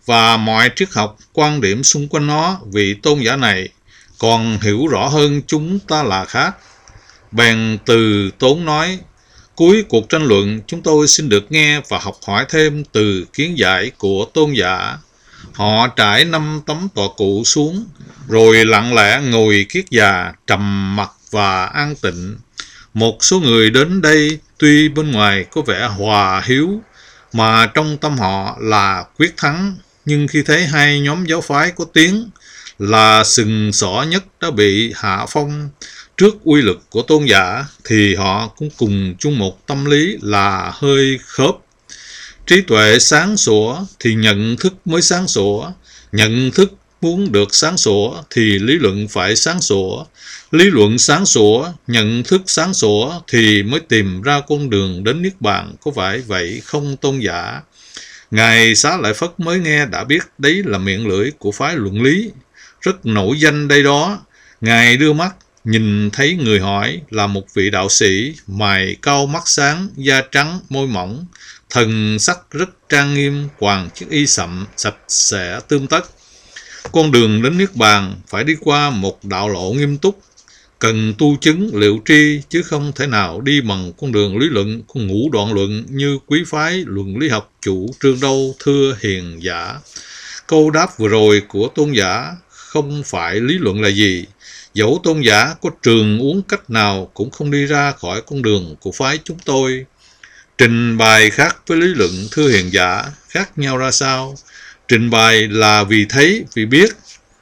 và mọi triết học, quan điểm xung quanh nó, vị tôn giả này còn hiểu rõ hơn chúng ta là khác. Bèn từ tốn nói: cuối cuộc tranh luận, chúng tôi xin được nghe và học hỏi thêm từ kiến giải của tôn giả. Họ trải 5 tấm tọa cụ xuống, rồi lặng lẽ ngồi kiết già, trầm mặc và an tịnh. Một số người đến đây tuy bên ngoài có vẻ hòa hiếu, mà trong tâm họ là quyết thắng, nhưng khi thấy hai nhóm giáo phái có tiếng là sừng sỏ nhất đã bị hạ phong trước uy lực của tôn giả, thì họ cũng cùng chung một tâm lý là hơi khớp. Trí tuệ sáng sủa thì nhận thức mới sáng sủa, nhận thức muốn được sáng sủa thì lý luận phải sáng sủa, lý luận sáng sủa, nhận thức sáng sủa thì mới tìm ra con đường đến Niết Bàn, có phải vậy không tôn giả? Ngài Xá Lợi Phất mới nghe đã biết đấy là miệng lưỡi của phái luận lý, rất nổi danh đây đó. Ngài đưa mắt nhìn thấy người hỏi là một vị đạo sĩ, mày cau mắt sáng, da trắng, môi mỏng, thần sắc rất trang nghiêm, quàng chiếc y sậm, sạch sẽ tươm tất. Con đường đến Niết Bàn phải đi qua một đạo lộ nghiêm túc, cần tu chứng liệu tri, chứ không thể nào đi bằng con đường lý luận, con ngũ đoạn luận như quý phái luận lý học chủ trương đâu, thưa hiền giả. Câu đáp vừa rồi của tôn giả không phải lý luận là gì. Dẫu tôn giả có trường uống cách nào cũng không đi ra khỏi con đường của phái chúng tôi. Trình bày khác với lý luận, thưa hiền giả, khác nhau ra sao? Trình bày là vì thấy, vì biết,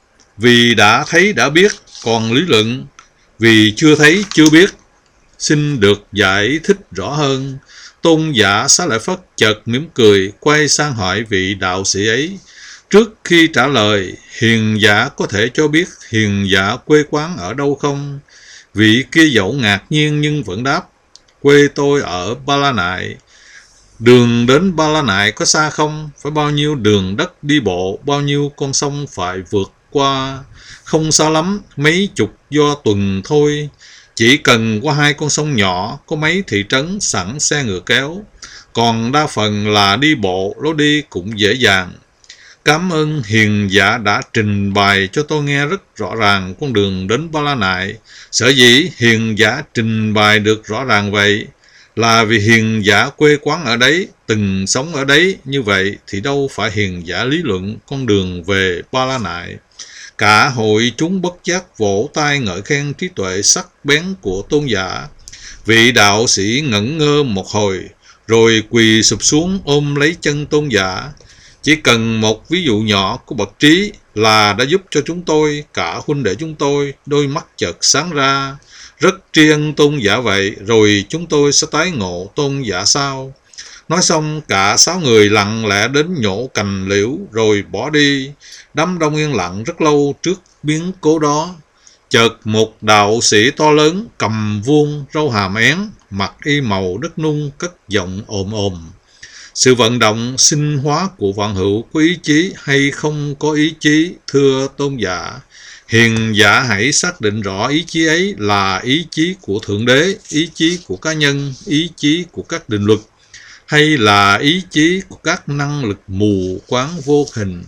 vì đã thấy đã biết, còn lý luận vì chưa thấy chưa biết. Xin được giải thích rõ hơn. Tôn giả Xá Lợi Phất chợt mỉm cười, quay sang hỏi vị đạo sĩ ấy. Trước khi trả lời, hiền giả có thể cho biết hiền giả quê quán ở đâu không? Vị kia dẫu ngạc nhiên nhưng vẫn đáp: quê tôi ở Ba La Nại. Đường đến Ba La Nại có xa không? Phải bao nhiêu đường đất đi bộ, bao nhiêu con sông phải vượt qua? Không xa lắm, mấy chục do tuần thôi. Chỉ cần qua 2 con sông nhỏ, có mấy thị trấn sẵn xe ngựa kéo. Còn đa phần là đi bộ, lối đi cũng dễ dàng. Cảm ơn hiền giả đã trình bày cho tôi nghe rất rõ ràng con đường đến Ba La Nại. Sở dĩ hiền giả trình bày được rõ ràng vậy là vì hiền giả quê quán ở đấy, từng sống ở đấy. Như vậy thì đâu phải hiền giả lý luận con đường về Ba La Nại. Cả hội chúng bất giác vỗ tay ngợi khen trí tuệ sắc bén của tôn giả. Vị đạo sĩ ngẩn ngơ một hồi, rồi quỳ sụp xuống ôm lấy chân tôn giả. Chỉ cần một ví dụ nhỏ của bậc trí là đã giúp cho chúng tôi, cả huynh đệ chúng tôi, đôi mắt chợt sáng ra. Rất tri ân tôn giả vậy, rồi chúng tôi sẽ tái ngộ tôn giả sau. Nói xong, cả 6 người lặng lẽ đến nhổ cành liễu rồi bỏ đi. Đám đông yên lặng rất lâu trước biến cố đó. Chợt một đạo sĩ to lớn, cầm vuông, râu hàm én, mặc y màu đất nung, cất giọng ồm ồm: sự vận động sinh hóa của vạn hữu có ý chí hay không có ý chí, thưa tôn giả? Hiền giả hãy xác định rõ ý chí ấy là ý chí của Thượng Đế, ý chí của cá nhân, ý chí của các định luật, hay là ý chí của các năng lực mù quáng vô hình?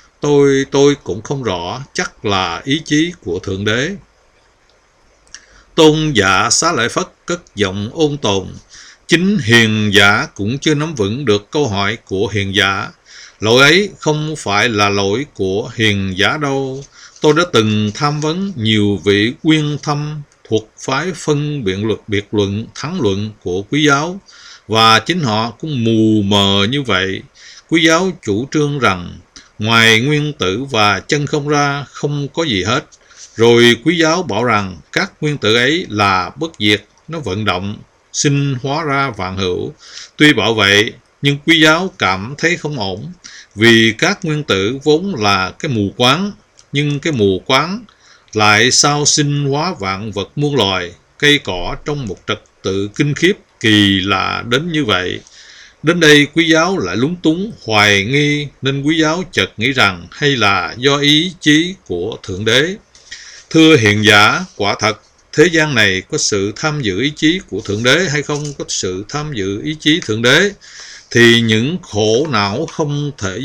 Tôi cũng không rõ, chắc là ý chí của Thượng Đế. Tôn giả Xá Lợi Phất cất giọng ôn tồn: chính hiền giả cũng chưa nắm vững được câu hỏi của hiền giả. Lỗi ấy không phải là lỗi của hiền giả đâu. Tôi đã từng tham vấn nhiều vị uyên thâm thuộc phái phân biệt luận, thắng luận của quý giáo, và chính họ cũng mù mờ như vậy. Quý giáo chủ trương rằng ngoài nguyên tử và chân không ra không có gì hết. Rồi quý giáo bảo rằng các nguyên tử ấy là bất diệt, nó vận động, sinh hóa ra vạn hữu. Tuy bảo vậy, nhưng quý giáo cảm thấy không ổn, vì các nguyên tử vốn là cái mù quáng, nhưng cái mù quáng lại sao sinh hóa vạn vật muôn loài, cây cỏ trong một trật tự kinh khiếp kỳ lạ đến như vậy. Đến đây quý giáo lại lúng túng, hoài nghi, nên quý giáo chợt nghĩ rằng hay là do ý chí của Thượng Đế. Thưa hiền giả, quả thật thế gian này có sự tham dự ý chí của Thượng Đế hay không có sự tham dự ý chí Thượng Đế, thì những khổ não không thể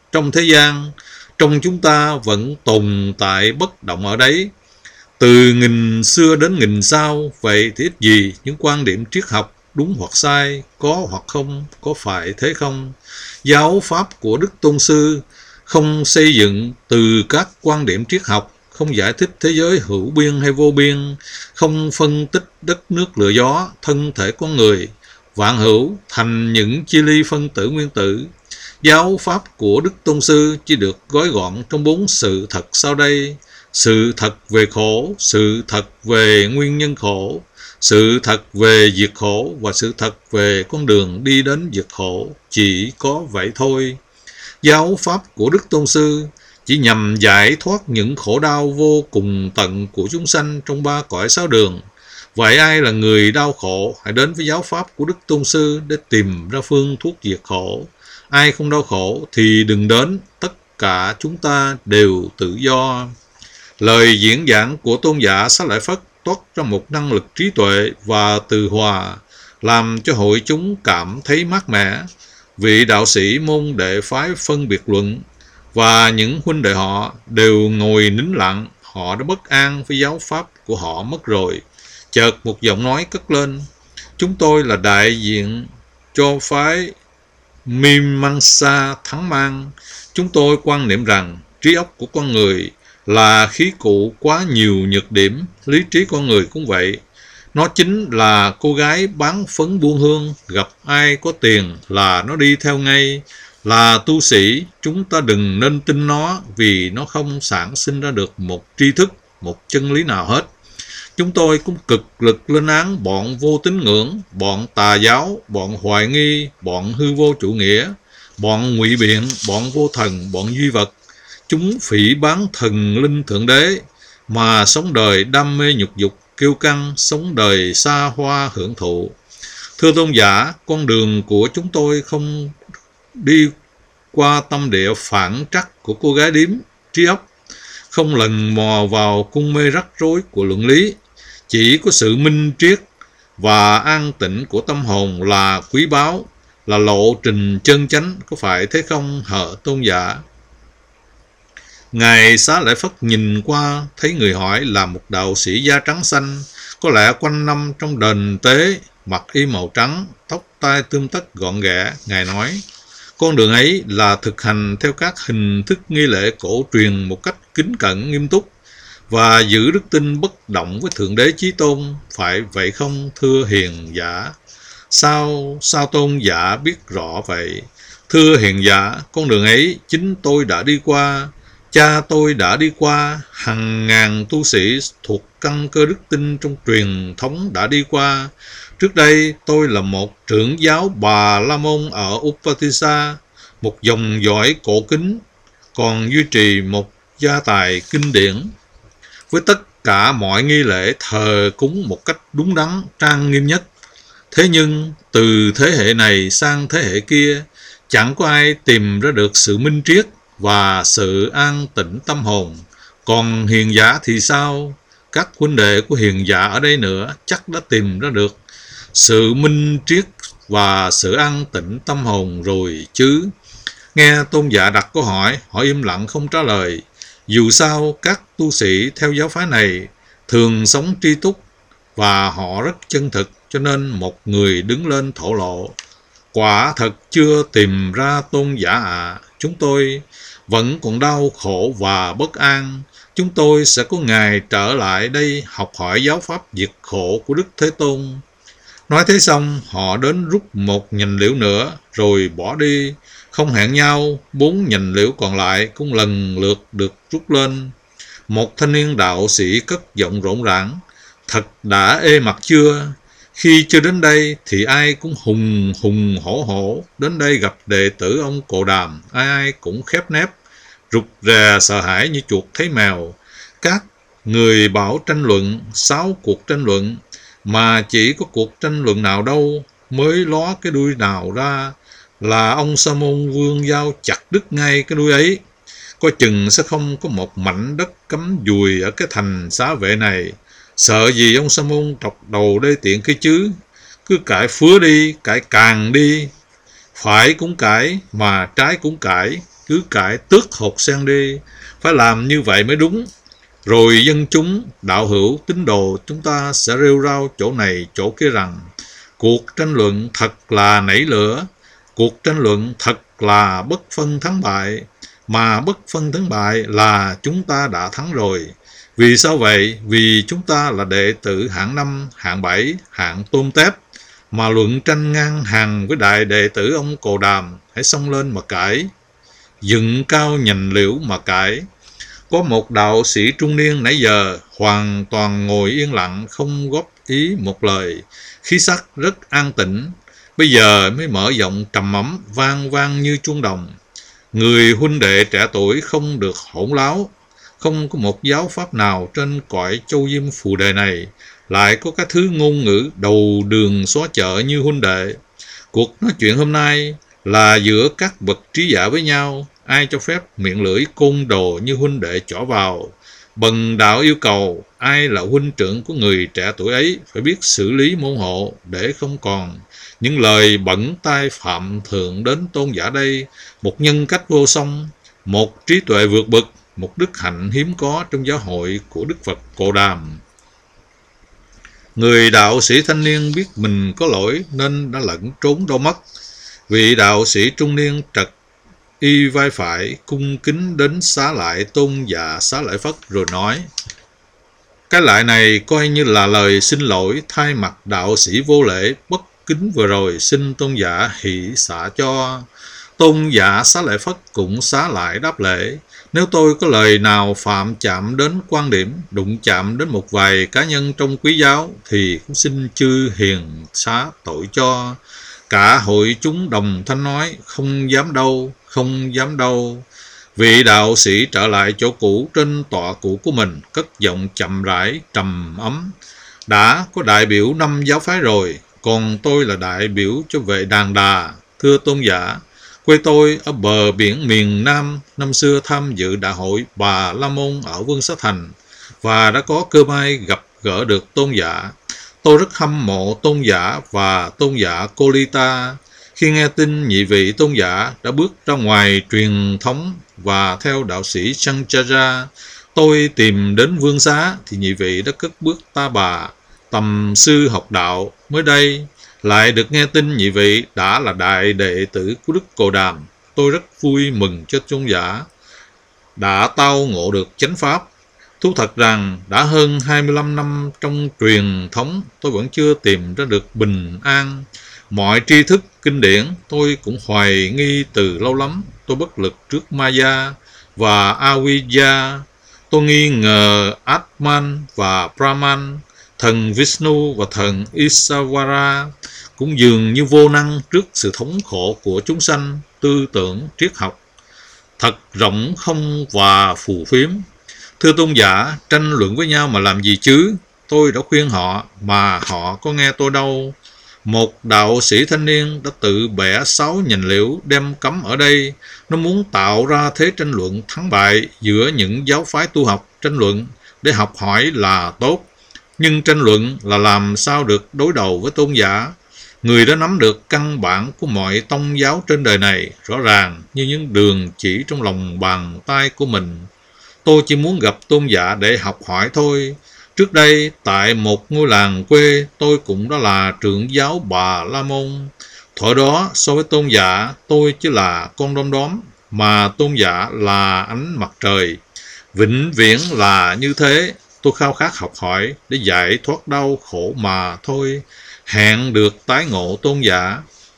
trong thế gian, trong chúng ta vẫn tồn tại bất động ở đấy. Từ nghìn xưa đến nghìn sau, vậy thì ít gì những quan điểm triết học đúng hoặc sai, có hoặc không, có phải thế không? Giáo pháp của Đức Tôn Sư không xây dựng từ các quan điểm triết học, không giải thích thế giới hữu biên hay vô biên, không phân tích đất nước lửa gió, thân thể con người, vạn hữu thành những chia ly phân tử nguyên tử. Giáo pháp của Đức Tôn Sư chỉ được gói gọn trong 4 sự thật sau đây: sự thật về khổ, sự thật về nguyên nhân khổ, sự thật về diệt khổ và sự thật về con đường đi đến diệt khổ. Chỉ có vậy thôi. Giáo pháp của Đức Tôn Sư chỉ nhằm giải thoát những khổ đau vô cùng tận của chúng sanh trong 3 cõi 6 đường. Vậy ai là người đau khổ, hãy đến với giáo pháp của Đức Tôn Sư để tìm ra phương thuốc diệt khổ. Ai không đau khổ thì đừng đến, tất cả chúng ta đều tự do. Lời diễn giảng của tôn giả Xá Lợi Phất toát ra một năng lực trí tuệ và từ hòa, làm cho hội chúng cảm thấy mát mẻ. Vị đạo sĩ môn đệ phái phân biệt luận và những huynh đệ họ đều ngồi nín lặng, họ đã bất an với giáo pháp của họ mất rồi. Chợt một giọng nói cất lên: chúng tôi là đại diện cho phái Mimamsa Thắng Mang. Chúng tôi quan niệm rằng trí óc của con người là khí cụ quá nhiều nhược điểm, lý trí con người cũng vậy. Nó chính là cô gái bán phấn buôn hương, gặp ai có tiền là nó đi theo ngay. Là tu sĩ, chúng ta đừng nên tin nó vì nó không sản sinh ra được một tri thức, một chân lý nào hết. Chúng tôi cũng cực lực lên án bọn vô tín ngưỡng, bọn tà giáo, bọn hoài nghi, bọn hư vô chủ nghĩa, bọn ngụy biện, bọn vô thần, bọn duy vật. Chúng phỉ báng thần linh thượng đế mà sống đời đam mê nhục dục, kiêu căng, sống đời xa hoa hưởng thụ. Thưa tôn giả, con đường của chúng tôi không đi qua tâm địa phản trắc của cô gái điếm trí óc, không lần mò vào cung mê rắc rối của luận lý. Chỉ có sự minh triết và an tịnh của tâm hồn là quý báu, là lộ trình chân chánh, có phải thế không hở tôn giả? Ngài Xá Lợi Phất nhìn qua, thấy người hỏi là một đạo sĩ da trắng xanh, có lẽ quanh năm trong đền tế, mặc y màu trắng, tóc tai tươm tất gọn ghẽ. Ngài nói: con đường ấy là thực hành theo các hình thức nghi lễ cổ truyền một cách kính cẩn nghiêm túc và giữ đức tin bất động với Thượng Đế Chí Tôn, phải vậy không thưa hiền giả? Sao tôn giả biết rõ vậy? Thưa hiền giả, con đường ấy chính tôi đã đi qua, cha tôi đã đi qua, hàng ngàn tu sĩ thuộc căn cơ đức tin trong truyền thống đã đi qua. Trước đây tôi là một trưởng giáo Bà La Môn ở Upatissa, một dòng dõi cổ kính, còn duy trì một gia tài kinh điển với tất cả mọi nghi lễ thờ cúng một cách đúng đắn, trang nghiêm nhất. Thế nhưng từ thế hệ này sang thế hệ kia, chẳng có ai tìm ra được sự minh triết và sự an tĩnh tâm hồn. Còn hiền giả thì sao? Các huynh đệ của hiền giả ở đây nữa chắc đã tìm ra được sự minh triết và sự an tĩnh tâm hồn rồi chứ? Nghe tôn giả đặt câu hỏi, họ im lặng không trả lời. Dù sao, các tu sĩ theo giáo phái này thường sống tri túc và họ rất chân thực, cho nên một người đứng lên thổ lộ: quả thật chưa tìm ra tôn giả ạ. Chúng tôi vẫn còn đau khổ và bất an. Chúng tôi sẽ có ngày trở lại đây học hỏi giáo pháp diệt khổ của Đức Thế Tôn. Nói thế xong, họ đến rút một nhành liễu nữa rồi bỏ đi. Không hẹn nhau, 4 nhành liễu còn lại cũng lần lượt được rút lên. Một thanh niên đạo sĩ cất giọng rộn ràng: thật đã ê mặt chưa? Khi chưa đến đây thì ai cũng hùng hùng hổ hổ. Đến đây gặp đệ tử ông Cồ Đàm, ai cũng khép nép, rụt rè sợ hãi như chuột thấy mèo. Các người bảo tranh luận, 6 cuộc tranh luận, mà chỉ có cuộc tranh luận nào đâu mới ló cái đuôi nào ra là ông Sa Môn vươn dao chặt đứt ngay cái đuôi ấy. Coi chừng sẽ không có một mảnh đất cắm dùi ở cái thành xá vệ này. Sợ gì ông Sa Môn trọc đầu đê tiện kia chứ? Cứ cãi phứa đi, cãi càng đi. Phải cũng cãi, mà trái cũng cãi. cứ cải tước hột sen đi. Phải làm như vậy mới đúng. Rồi dân chúng, đạo hữu, tín đồ chúng ta sẽ rêu rao chỗ này chỗ kia rằng cuộc tranh luận thật là nảy lửa, cuộc tranh luận thật là bất phân thắng bại, mà bất phân thắng bại là chúng ta đã thắng rồi. Vì sao vậy? Vì chúng ta là đệ tử hạng 5, hạng 7, hạng tôm tép, mà luận tranh ngang hàng với đại đệ tử ông Cồ Đàm. Hãy xông lên mà cãi, dựng cao nhành liễu mà cãi. Có một đạo sĩ trung niên nãy giờ hoàn toàn ngồi yên lặng, không góp ý một lời, khí sắc rất an tĩnh. Bây giờ mới mở giọng trầm ấm, vang vang như chuông đồng. Người huynh đệ trẻ tuổi không được hỗn láo. Không có một giáo pháp nào trên cõi châu diêm phù đề này lại có cái thứ ngôn ngữ đầu đường xó chợ như huynh đệ. Cuộc nói chuyện hôm nay là giữa các bậc trí giả với nhau. Ai cho phép miệng lưỡi côn đồ như huynh đệ trỏ vào? Bần đạo yêu cầu ai là huynh trưởng của người trẻ tuổi ấy phải biết xử lý môn hộ, để không còn những lời bẩn tai phạm thượng đến tôn giả đây. Một nhân cách vô song, một trí tuệ vượt bậc, một đức hạnh hiếm có trong giáo hội của Đức Phật Cồ Đàm. Người đạo sĩ thanh niên biết mình có lỗi nên đã lẩn trốn đâu mất. Vị đạo sĩ trung niên trật y vai phải, cung kính đến xá lại tôn giả Xá Lợi Phất rồi nói: cái lại này coi như là lời xin lỗi thay mặt đạo sĩ vô lễ bất kính vừa rồi, xin tôn giả hỷ xả cho. Tôn giả Xá Lợi Phất cũng xá lại đáp lễ: nếu tôi có lời nào phạm chạm đến quan điểm, đụng chạm đến một vài cá nhân trong quý giáo, thì cũng xin chư hiền xá tội cho. Cả hội chúng đồng thanh nói: không dám đâu, không dám đâu. Vị đạo sĩ trở lại chỗ cũ trên tọa cũ của mình, cất giọng chậm rãi trầm ấm: đã có đại biểu 5 giáo phái rồi, còn tôi là đại biểu cho vệ Đàn Đà. Thưa tôn giả, quê tôi ở bờ biển miền Nam, năm xưa tham dự đại hội Bà La Môn ở Vương Xá Thành và đã có cơ may gặp gỡ được tôn giả. Tôi rất hâm mộ tôn giả và tôn giả Cô Ly Ta. Khi nghe tin nhị vị tôn giả đã bước ra ngoài truyền thống và theo đạo sĩ Sancharya, tôi tìm đến Vương Xá thì nhị vị đã cất bước Ta Bà tầm sư học đạo. Mới đây lại được nghe tin nhị vị đã là đại đệ tử của Đức Cồ Đàm. Tôi rất vui mừng cho tôn giả đã tao ngộ được chánh pháp. Thú thật rằng đã hơn 25 năm trong truyền thống, tôi vẫn chưa tìm ra được bình an. Mọi tri thức kinh điển tôi cũng hoài nghi từ lâu lắm. Tôi bất lực trước Maya và Avijja. Tôi nghi ngờ Atman và Brahman, thần Vishnu và thần Isawara, cũng dường như vô năng trước sự thống khổ của chúng sanh. Tư tưởng triết học thật rộng không và phù phiếm. Thưa tôn giả, tranh luận với nhau mà làm gì chứ? Tôi đã khuyên họ mà họ có nghe tôi đâu. Một đạo sĩ thanh niên đã tự bẻ 6 nhành liễu đem cắm ở đây. Nó muốn tạo ra thế tranh luận thắng bại giữa những giáo phái tu học. Tranh luận để học hỏi là tốt, nhưng tranh luận là làm sao được đối đầu với tôn giả, người đã nắm được căn bản của mọi tông giáo trên đời này rõ ràng như những đường chỉ trong lòng bàn tay của mình. Tôi chỉ muốn gặp tôn giả để học hỏi thôi. Trước đây, tại một ngôi làng quê, tôi cũng đã là trưởng giáo Bà La Môn. Thuở đó, so với tôn giả, tôi chỉ là con đom đóm, mà tôn giả là ánh mặt trời. Vĩnh viễn là như thế. Tôi khao khát học hỏi để giải thoát đau khổ mà thôi. Hẹn được tái ngộ tôn giả.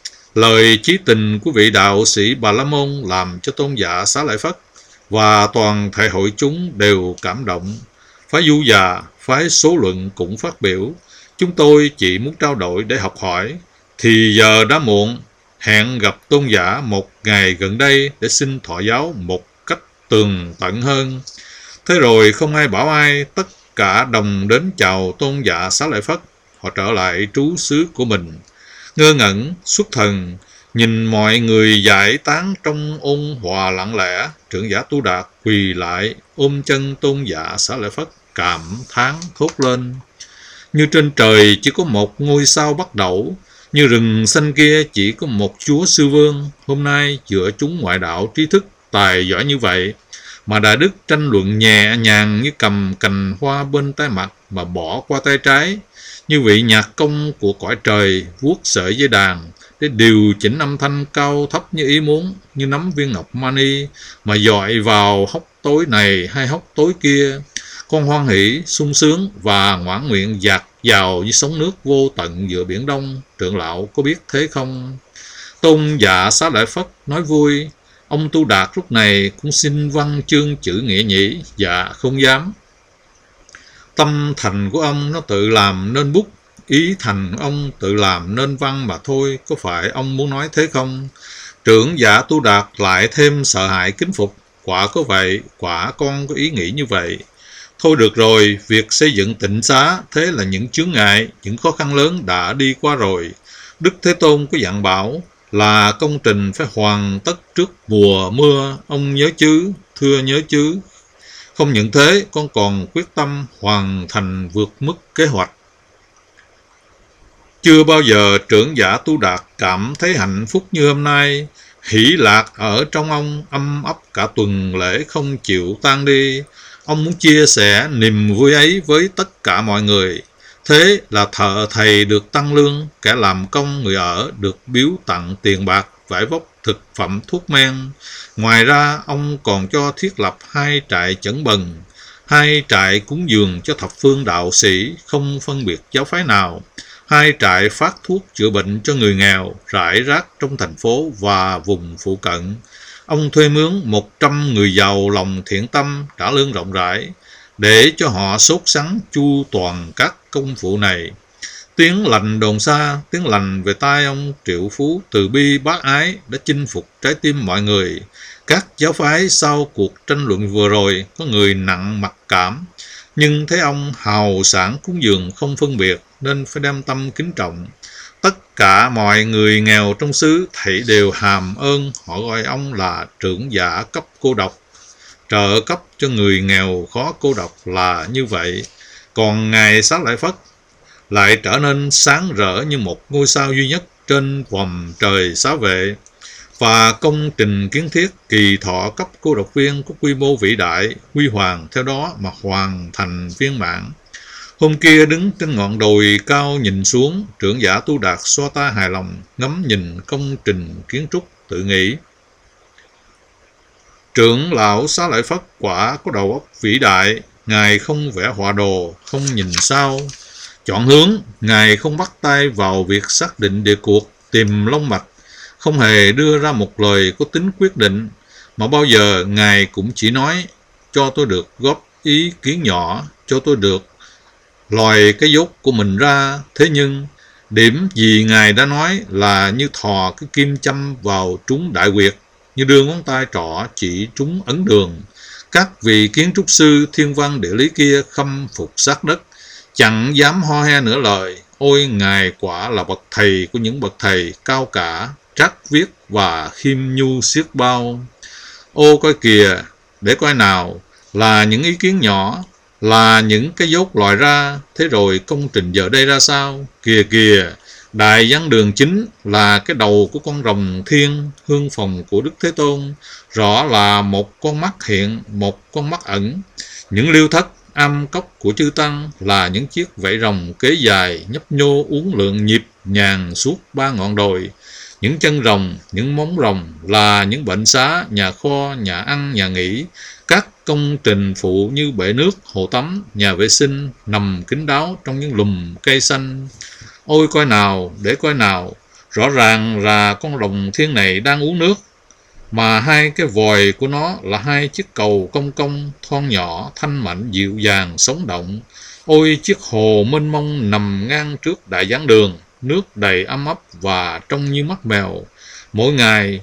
Lời chí tình của vị đạo sĩ Bà La Môn làm cho tôn giả Xá Lợi Phất và toàn thể hội chúng đều cảm động. Phái Du Già, phái Số Luận cũng phát biểu: chúng tôi chỉ muốn trao đổi để học hỏi, thì giờ đã muộn. Hẹn gặp tôn giả một ngày gần đây để xin thọ giáo một cách tường tận hơn. Thế rồi không ai bảo ai, tất cả đồng đến chào tôn giả Xá Lợi Phất. Họ trở lại trú xứ của mình. Ngơ ngẩn, xuất thần, nhìn mọi người giải tán trong ôn hòa lặng lẽ. Trưởng giả Tu Đạt quỳ lại ôm chân tôn giả Xá Lợi Phất, cảm thán thốt lên: như trên trời chỉ có một ngôi sao bắt đẩu, như rừng xanh kia chỉ có một chúa sư vương. Hôm nay giữa chúng ngoại đạo trí thức tài giỏi như vậy, mà Đại Đức tranh luận nhẹ nhàng như cầm cành hoa bên tay mặt mà bỏ qua tay trái, như vị nhạc công của cõi trời vuốt sợi dây đàn để điều chỉnh âm thanh cao thấp như ý muốn, như nắm viên ngọc mani mà dọi vào hốc tối này hay hốc tối kia. Con hoan hỷ, sung sướng và ngoãn nguyện dạt vào như sóng nước vô tận giữa biển Đông. Trưởng lão có biết thế không? Tôn giả Xá Lợi Phất nói vui. Ông Tu Đạt lúc này cũng xin văn chương chữ nghĩa nhỉ? Dạ không dám. Tâm thành của ông nó tự làm nên bút, ý thành ông tự làm nên văn mà thôi. Có phải ông muốn nói thế không? Trưởng giả Tu Đạt lại thêm sợ hãi kính phục. Quả có vậy, quả con có ý nghĩ như vậy. Thôi được rồi, việc xây dựng tịnh xá, thế là những chướng ngại, những khó khăn lớn đã đi qua rồi. Đức Thế Tôn có dặn bảo là công trình phải hoàn tất trước mùa mưa, ông nhớ chứ, thưa nhớ chứ. Không những thế, con còn quyết tâm hoàn thành vượt mức kế hoạch. Chưa bao giờ trưởng giả Tu Đạt cảm thấy hạnh phúc như hôm nay. Hỷ lạc ở trong ông âm ấp cả tuần lễ không chịu tan đi. Ông muốn chia sẻ niềm vui ấy với tất cả mọi người. Thế là thợ thầy được tăng lương, kẻ làm công người ở được biếu tặng tiền bạc, vải vóc, thực phẩm, thuốc men. Ngoài ra, ông còn cho thiết lập 2 trại chẩn bần, 2 trại cúng dường cho thập phương đạo sĩ, không phân biệt giáo phái nào, 2 trại phát thuốc chữa bệnh cho người nghèo, rải rác trong thành phố và vùng phụ cận. Ông thuê mướn 100 người giàu lòng thiện tâm, trả lương rộng rãi, để cho họ sốt sắng chu toàn các công vụ này. Tiếng lành đồn xa, tiếng lành về tai ông triệu phú từ bi bác ái đã chinh phục trái tim mọi người. Các giáo phái sau cuộc tranh luận vừa rồi có người nặng mặc cảm, nhưng thấy ông hào sảng cúng dường không phân biệt nên phải đem tâm kính trọng. Tất cả mọi người nghèo trong xứ thảy đều hàm ơn, họ gọi ông là trưởng giả cấp cô độc. Trợ cấp cho người nghèo khó cô độc là như vậy. Còn Ngài Xá Lợi Phất lại trở nên sáng rỡ như một ngôi sao duy nhất trên vòm trời xá vệ. Và công trình kiến thiết kỳ thọ cấp cô độc viên có quy mô vĩ đại, huy hoàng theo đó mà hoàn thành viên mãn. Hôm kia đứng trên ngọn đồi cao nhìn xuống, trưởng giả Tu Đạt xoa tay hài lòng, ngắm nhìn công trình kiến trúc tự nghĩ. Trưởng lão Xá Lợi Phất quả có đầu óc vĩ đại, Ngài không vẽ họa đồ, không nhìn sao chọn hướng, Ngài không bắt tay vào việc xác định địa cuộc, tìm long mạch, không hề đưa ra một lời có tính quyết định, mà bao giờ Ngài cũng chỉ nói, cho tôi được góp ý kiến nhỏ, cho tôi được lòi cái dốt của mình ra. Thế nhưng, điểm gì Ngài đã nói là như thò cái kim châm vào trúng đại quyệt, như đưa ngón tay trỏ chỉ trúng ấn đường. Các vị kiến trúc sư thiên văn địa lý kia khâm phục sát đất, chẳng dám ho he nửa lời. Ôi, Ngài quả là bậc thầy của những bậc thầy cao cả, trác viết và khiêm nhu xiết bao. Ô coi kìa, để coi nào, là những ý kiến nhỏ, là những cái dốt lòi ra. Thế rồi công trình giờ đây ra sao? Kìa kìa, đại giảng đường chính là cái đầu của con rồng thiên, hương phòng của Đức Thế Tôn, rõ là một con mắt hiện, một con mắt ẩn. Những liêu thất am cốc của chư tăng là những chiếc vảy rồng kế dài nhấp nhô uốn lượn nhịp nhàng suốt 3 ngọn đồi. Những chân rồng, những móng rồng là những bệnh xá, nhà kho, nhà ăn, nhà nghỉ, các công trình phụ như bể nước, hồ tắm, nhà vệ sinh nằm kín đáo trong những lùm cây xanh. Ôi coi nào, để coi nào, rõ ràng là con rồng thiên này đang uống nước, mà 2 cái vòi của nó là 2 chiếc cầu cong cong, thon nhỏ, thanh mảnh, dịu dàng, sống động. Ôi chiếc hồ mênh mông nằm ngang trước đại giảng đường, nước đầy ấm ấp và trông như mắt mèo. Mỗi ngày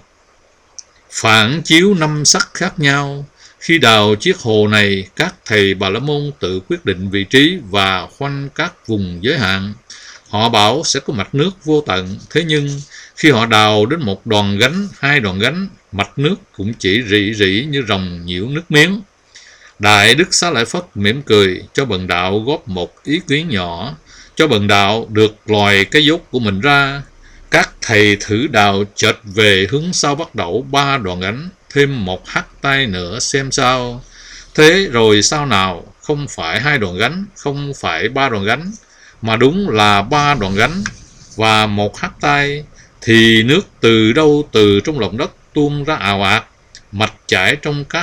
phản chiếu 5 sắc khác nhau. Khi đào chiếc hồ này, các thầy Bà La Môn tự quyết định vị trí và khoanh các vùng giới hạn. Họ bảo sẽ có mạch nước vô tận, thế nhưng khi họ đào đến một đòn gánh, 2 đòn gánh, mạch nước cũng chỉ rỉ rỉ như rồng nhiễu nước miếng. Đại Đức Xá Lợi Phất mỉm cười, cho bần đạo góp một ý kiến nhỏ, cho bần đạo được lòi cái dốt của mình ra. Các thầy thử đào chệch về hướng sau bắt đầu 3 đòn gánh, thêm một hắt tay nữa xem sao. Thế rồi sao nào, không phải 2 đòn gánh, không phải 3 đòn gánh, mà đúng là 3 đòn gánh và một hắt tay, thì nước từ đâu từ trong lòng đất tuôn ra ào ạt, mạch chảy trong các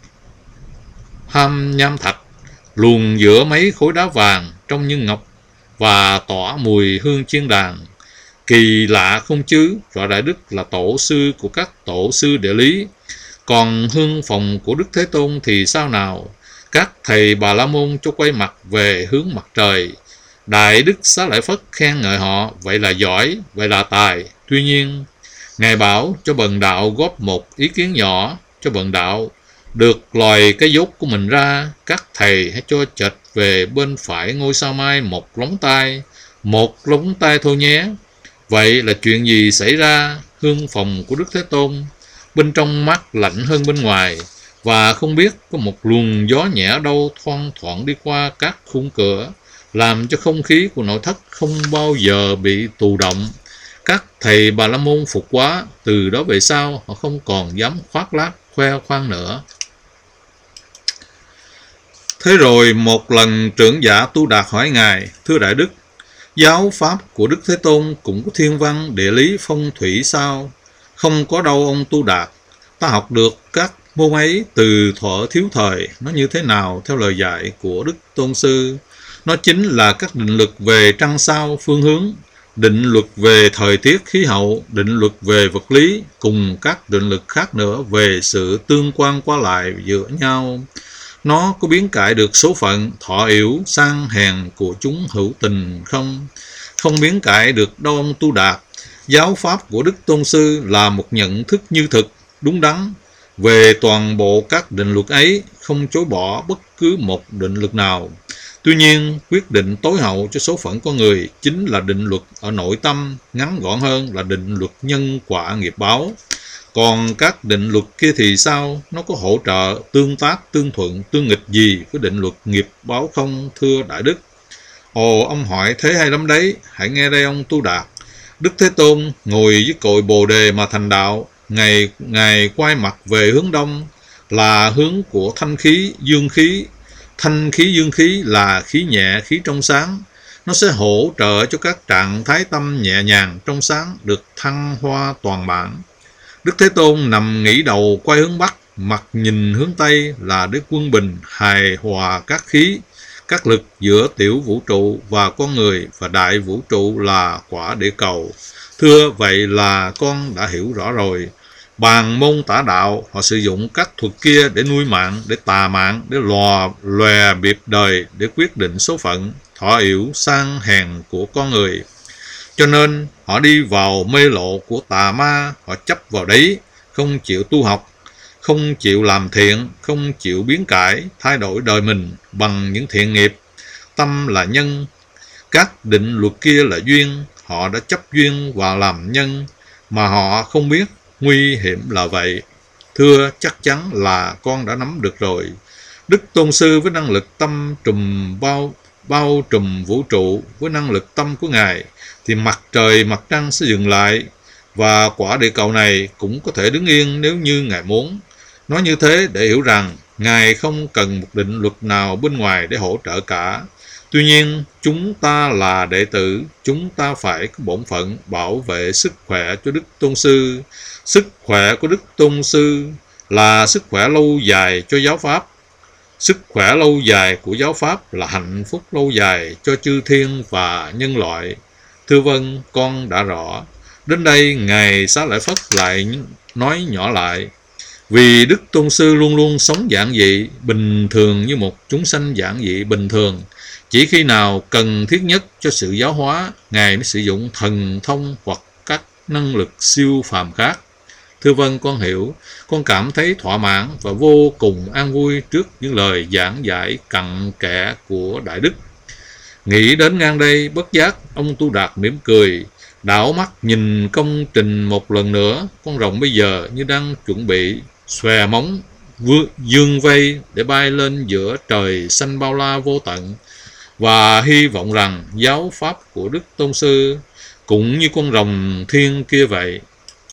ham nham thạch, luồn giữa mấy khối đá vàng trông như ngọc và tỏa mùi hương chiên đàn. Kỳ lạ không chứ, rõ Đại Đức là tổ sư của các tổ sư địa lý. Còn hương phòng của Đức Thế Tôn thì sao nào? Các thầy Bà La Môn cho quay mặt về hướng mặt trời. Đại Đức Xá Lợi Phất khen ngợi họ, vậy là giỏi, vậy là tài. Tuy nhiên, Ngài bảo cho bần đạo góp một ý kiến nhỏ cho bần đạo. Được lòi cái dốt của mình ra, các thầy hãy cho chệch về bên phải ngôi sao mai một lóng tay thôi nhé. Vậy là chuyện gì xảy ra? Hương phòng của Đức Thế Tôn bên trong mát lạnh hơn bên ngoài, và không biết có một luồng gió nhẹ đâu thoang thoảng đi qua các khung cửa, làm cho không khí của nội thất không bao giờ bị tù động. Các thầy Bà La Môn phục quá, từ đó về sau họ không còn dám khoác lác khoe khoang nữa. Thế rồi một lần trưởng giả Tu Đạt hỏi Ngài: thưa Đại Đức, giáo pháp của Đức Thế Tôn cũng có thiên văn, địa lý, phong thủy sao? Không có đâu ông Tu Đạt, ta học được các môn ấy từ thuở thiếu thời. Nó như thế nào theo lời dạy của Đức Tôn Sư? Nó chính là các định luật về trăng sao, phương hướng, định luật về thời tiết, khí hậu, định luật về vật lý, cùng các định luật khác nữa về sự tương quan qua lại giữa nhau. Nó có biến cải được số phận, thọ yểu, sang hèn của chúng hữu tình không? Không biến cải được đâu ông Tu Đạt. Giáo pháp của Đức Tôn Sư là một nhận thức như thực, đúng đắn về toàn bộ các định luật ấy, không chối bỏ bất cứ một định luật nào. Tuy nhiên, quyết định tối hậu cho số phận con người chính là định luật ở nội tâm, ngắn gọn hơn là định luật nhân quả nghiệp báo. Còn các định luật kia thì sao? Nó có hỗ trợ, tương tác, tương thuận, tương nghịch gì với định luật nghiệp báo không, thưa Đại Đức? Ồ, ông hỏi thế hay lắm đấy. Hãy nghe đây ông Tu Đạt. Đức Thế Tôn ngồi dưới cội Bồ Đề mà thành đạo. Ngài quay mặt về hướng đông, là hướng của thanh khí, dương khí. Thanh khí, dương khí là khí nhẹ, khí trong sáng. Nó sẽ hỗ trợ cho các trạng thái tâm nhẹ nhàng, trong sáng được thăng hoa toàn bản. Đức Thế Tôn nằm nghỉ đầu quay hướng Bắc, mặt nhìn hướng Tây là để quân bình, hài hòa các khí, các lực giữa tiểu vũ trụ và con người, và đại vũ trụ là quả địa cầu. Thưa, vậy là con đã hiểu rõ rồi. Bàn môn tả đạo, họ sử dụng các thuật kia để nuôi mạng, để tà mạng, để lòe biệt đời, để quyết định số phận, thọ yểu, sang hèn của con người. Cho nên họ đi vào mê lộ của tà ma, họ chấp vào đấy, không chịu tu học, không chịu làm thiện, không chịu biến cải, thay đổi đời mình bằng những thiện nghiệp. Tâm là nhân, các định luật kia là duyên, họ đã chấp duyên và làm nhân, mà họ không biết nguy hiểm là vậy. Thưa, chắc chắn là con đã nắm được rồi. Đức Tôn Sư với năng lực tâm trùm bao trùm vũ trụ, với năng lực tâm của Ngài, thì mặt trời mặt trăng sẽ dừng lại, và quả địa cầu này cũng có thể đứng yên nếu như Ngài muốn. Nói như thế để hiểu rằng Ngài không cần một định luật nào bên ngoài để hỗ trợ cả. Tuy nhiên, chúng ta là đệ tử, chúng ta phải có bổn phận bảo vệ sức khỏe cho Đức Tôn Sư. Sức khỏe của Đức Tôn Sư là sức khỏe lâu dài cho giáo pháp. Sức khỏe lâu dài của giáo pháp là hạnh phúc lâu dài cho chư thiên và nhân loại. Thưa vâng, con đã rõ. Đến đây, Ngài Xá Lợi Phất lại nói nhỏ lại. Vì Đức Tôn Sư luôn luôn sống giản dị, bình thường như một chúng sanh giản dị bình thường. Chỉ khi nào cần thiết nhất cho sự giáo hóa, Ngài mới sử dụng thần thông hoặc các năng lực siêu phàm khác. Thưa vâng, con hiểu. Con cảm thấy thỏa mãn và vô cùng an vui trước những lời giảng giải cặn kẽ của Đại Đức. Nghĩ đến ngang đây, bất giác ông Tu Đạt mỉm cười, đảo mắt nhìn công trình một lần nữa. Con rồng bây giờ như đang chuẩn bị xòe móng dương vây để bay lên giữa trời xanh bao la vô tận, và hy vọng rằng giáo pháp của Đức Tôn Sư cũng như con rồng thiên kia vậy,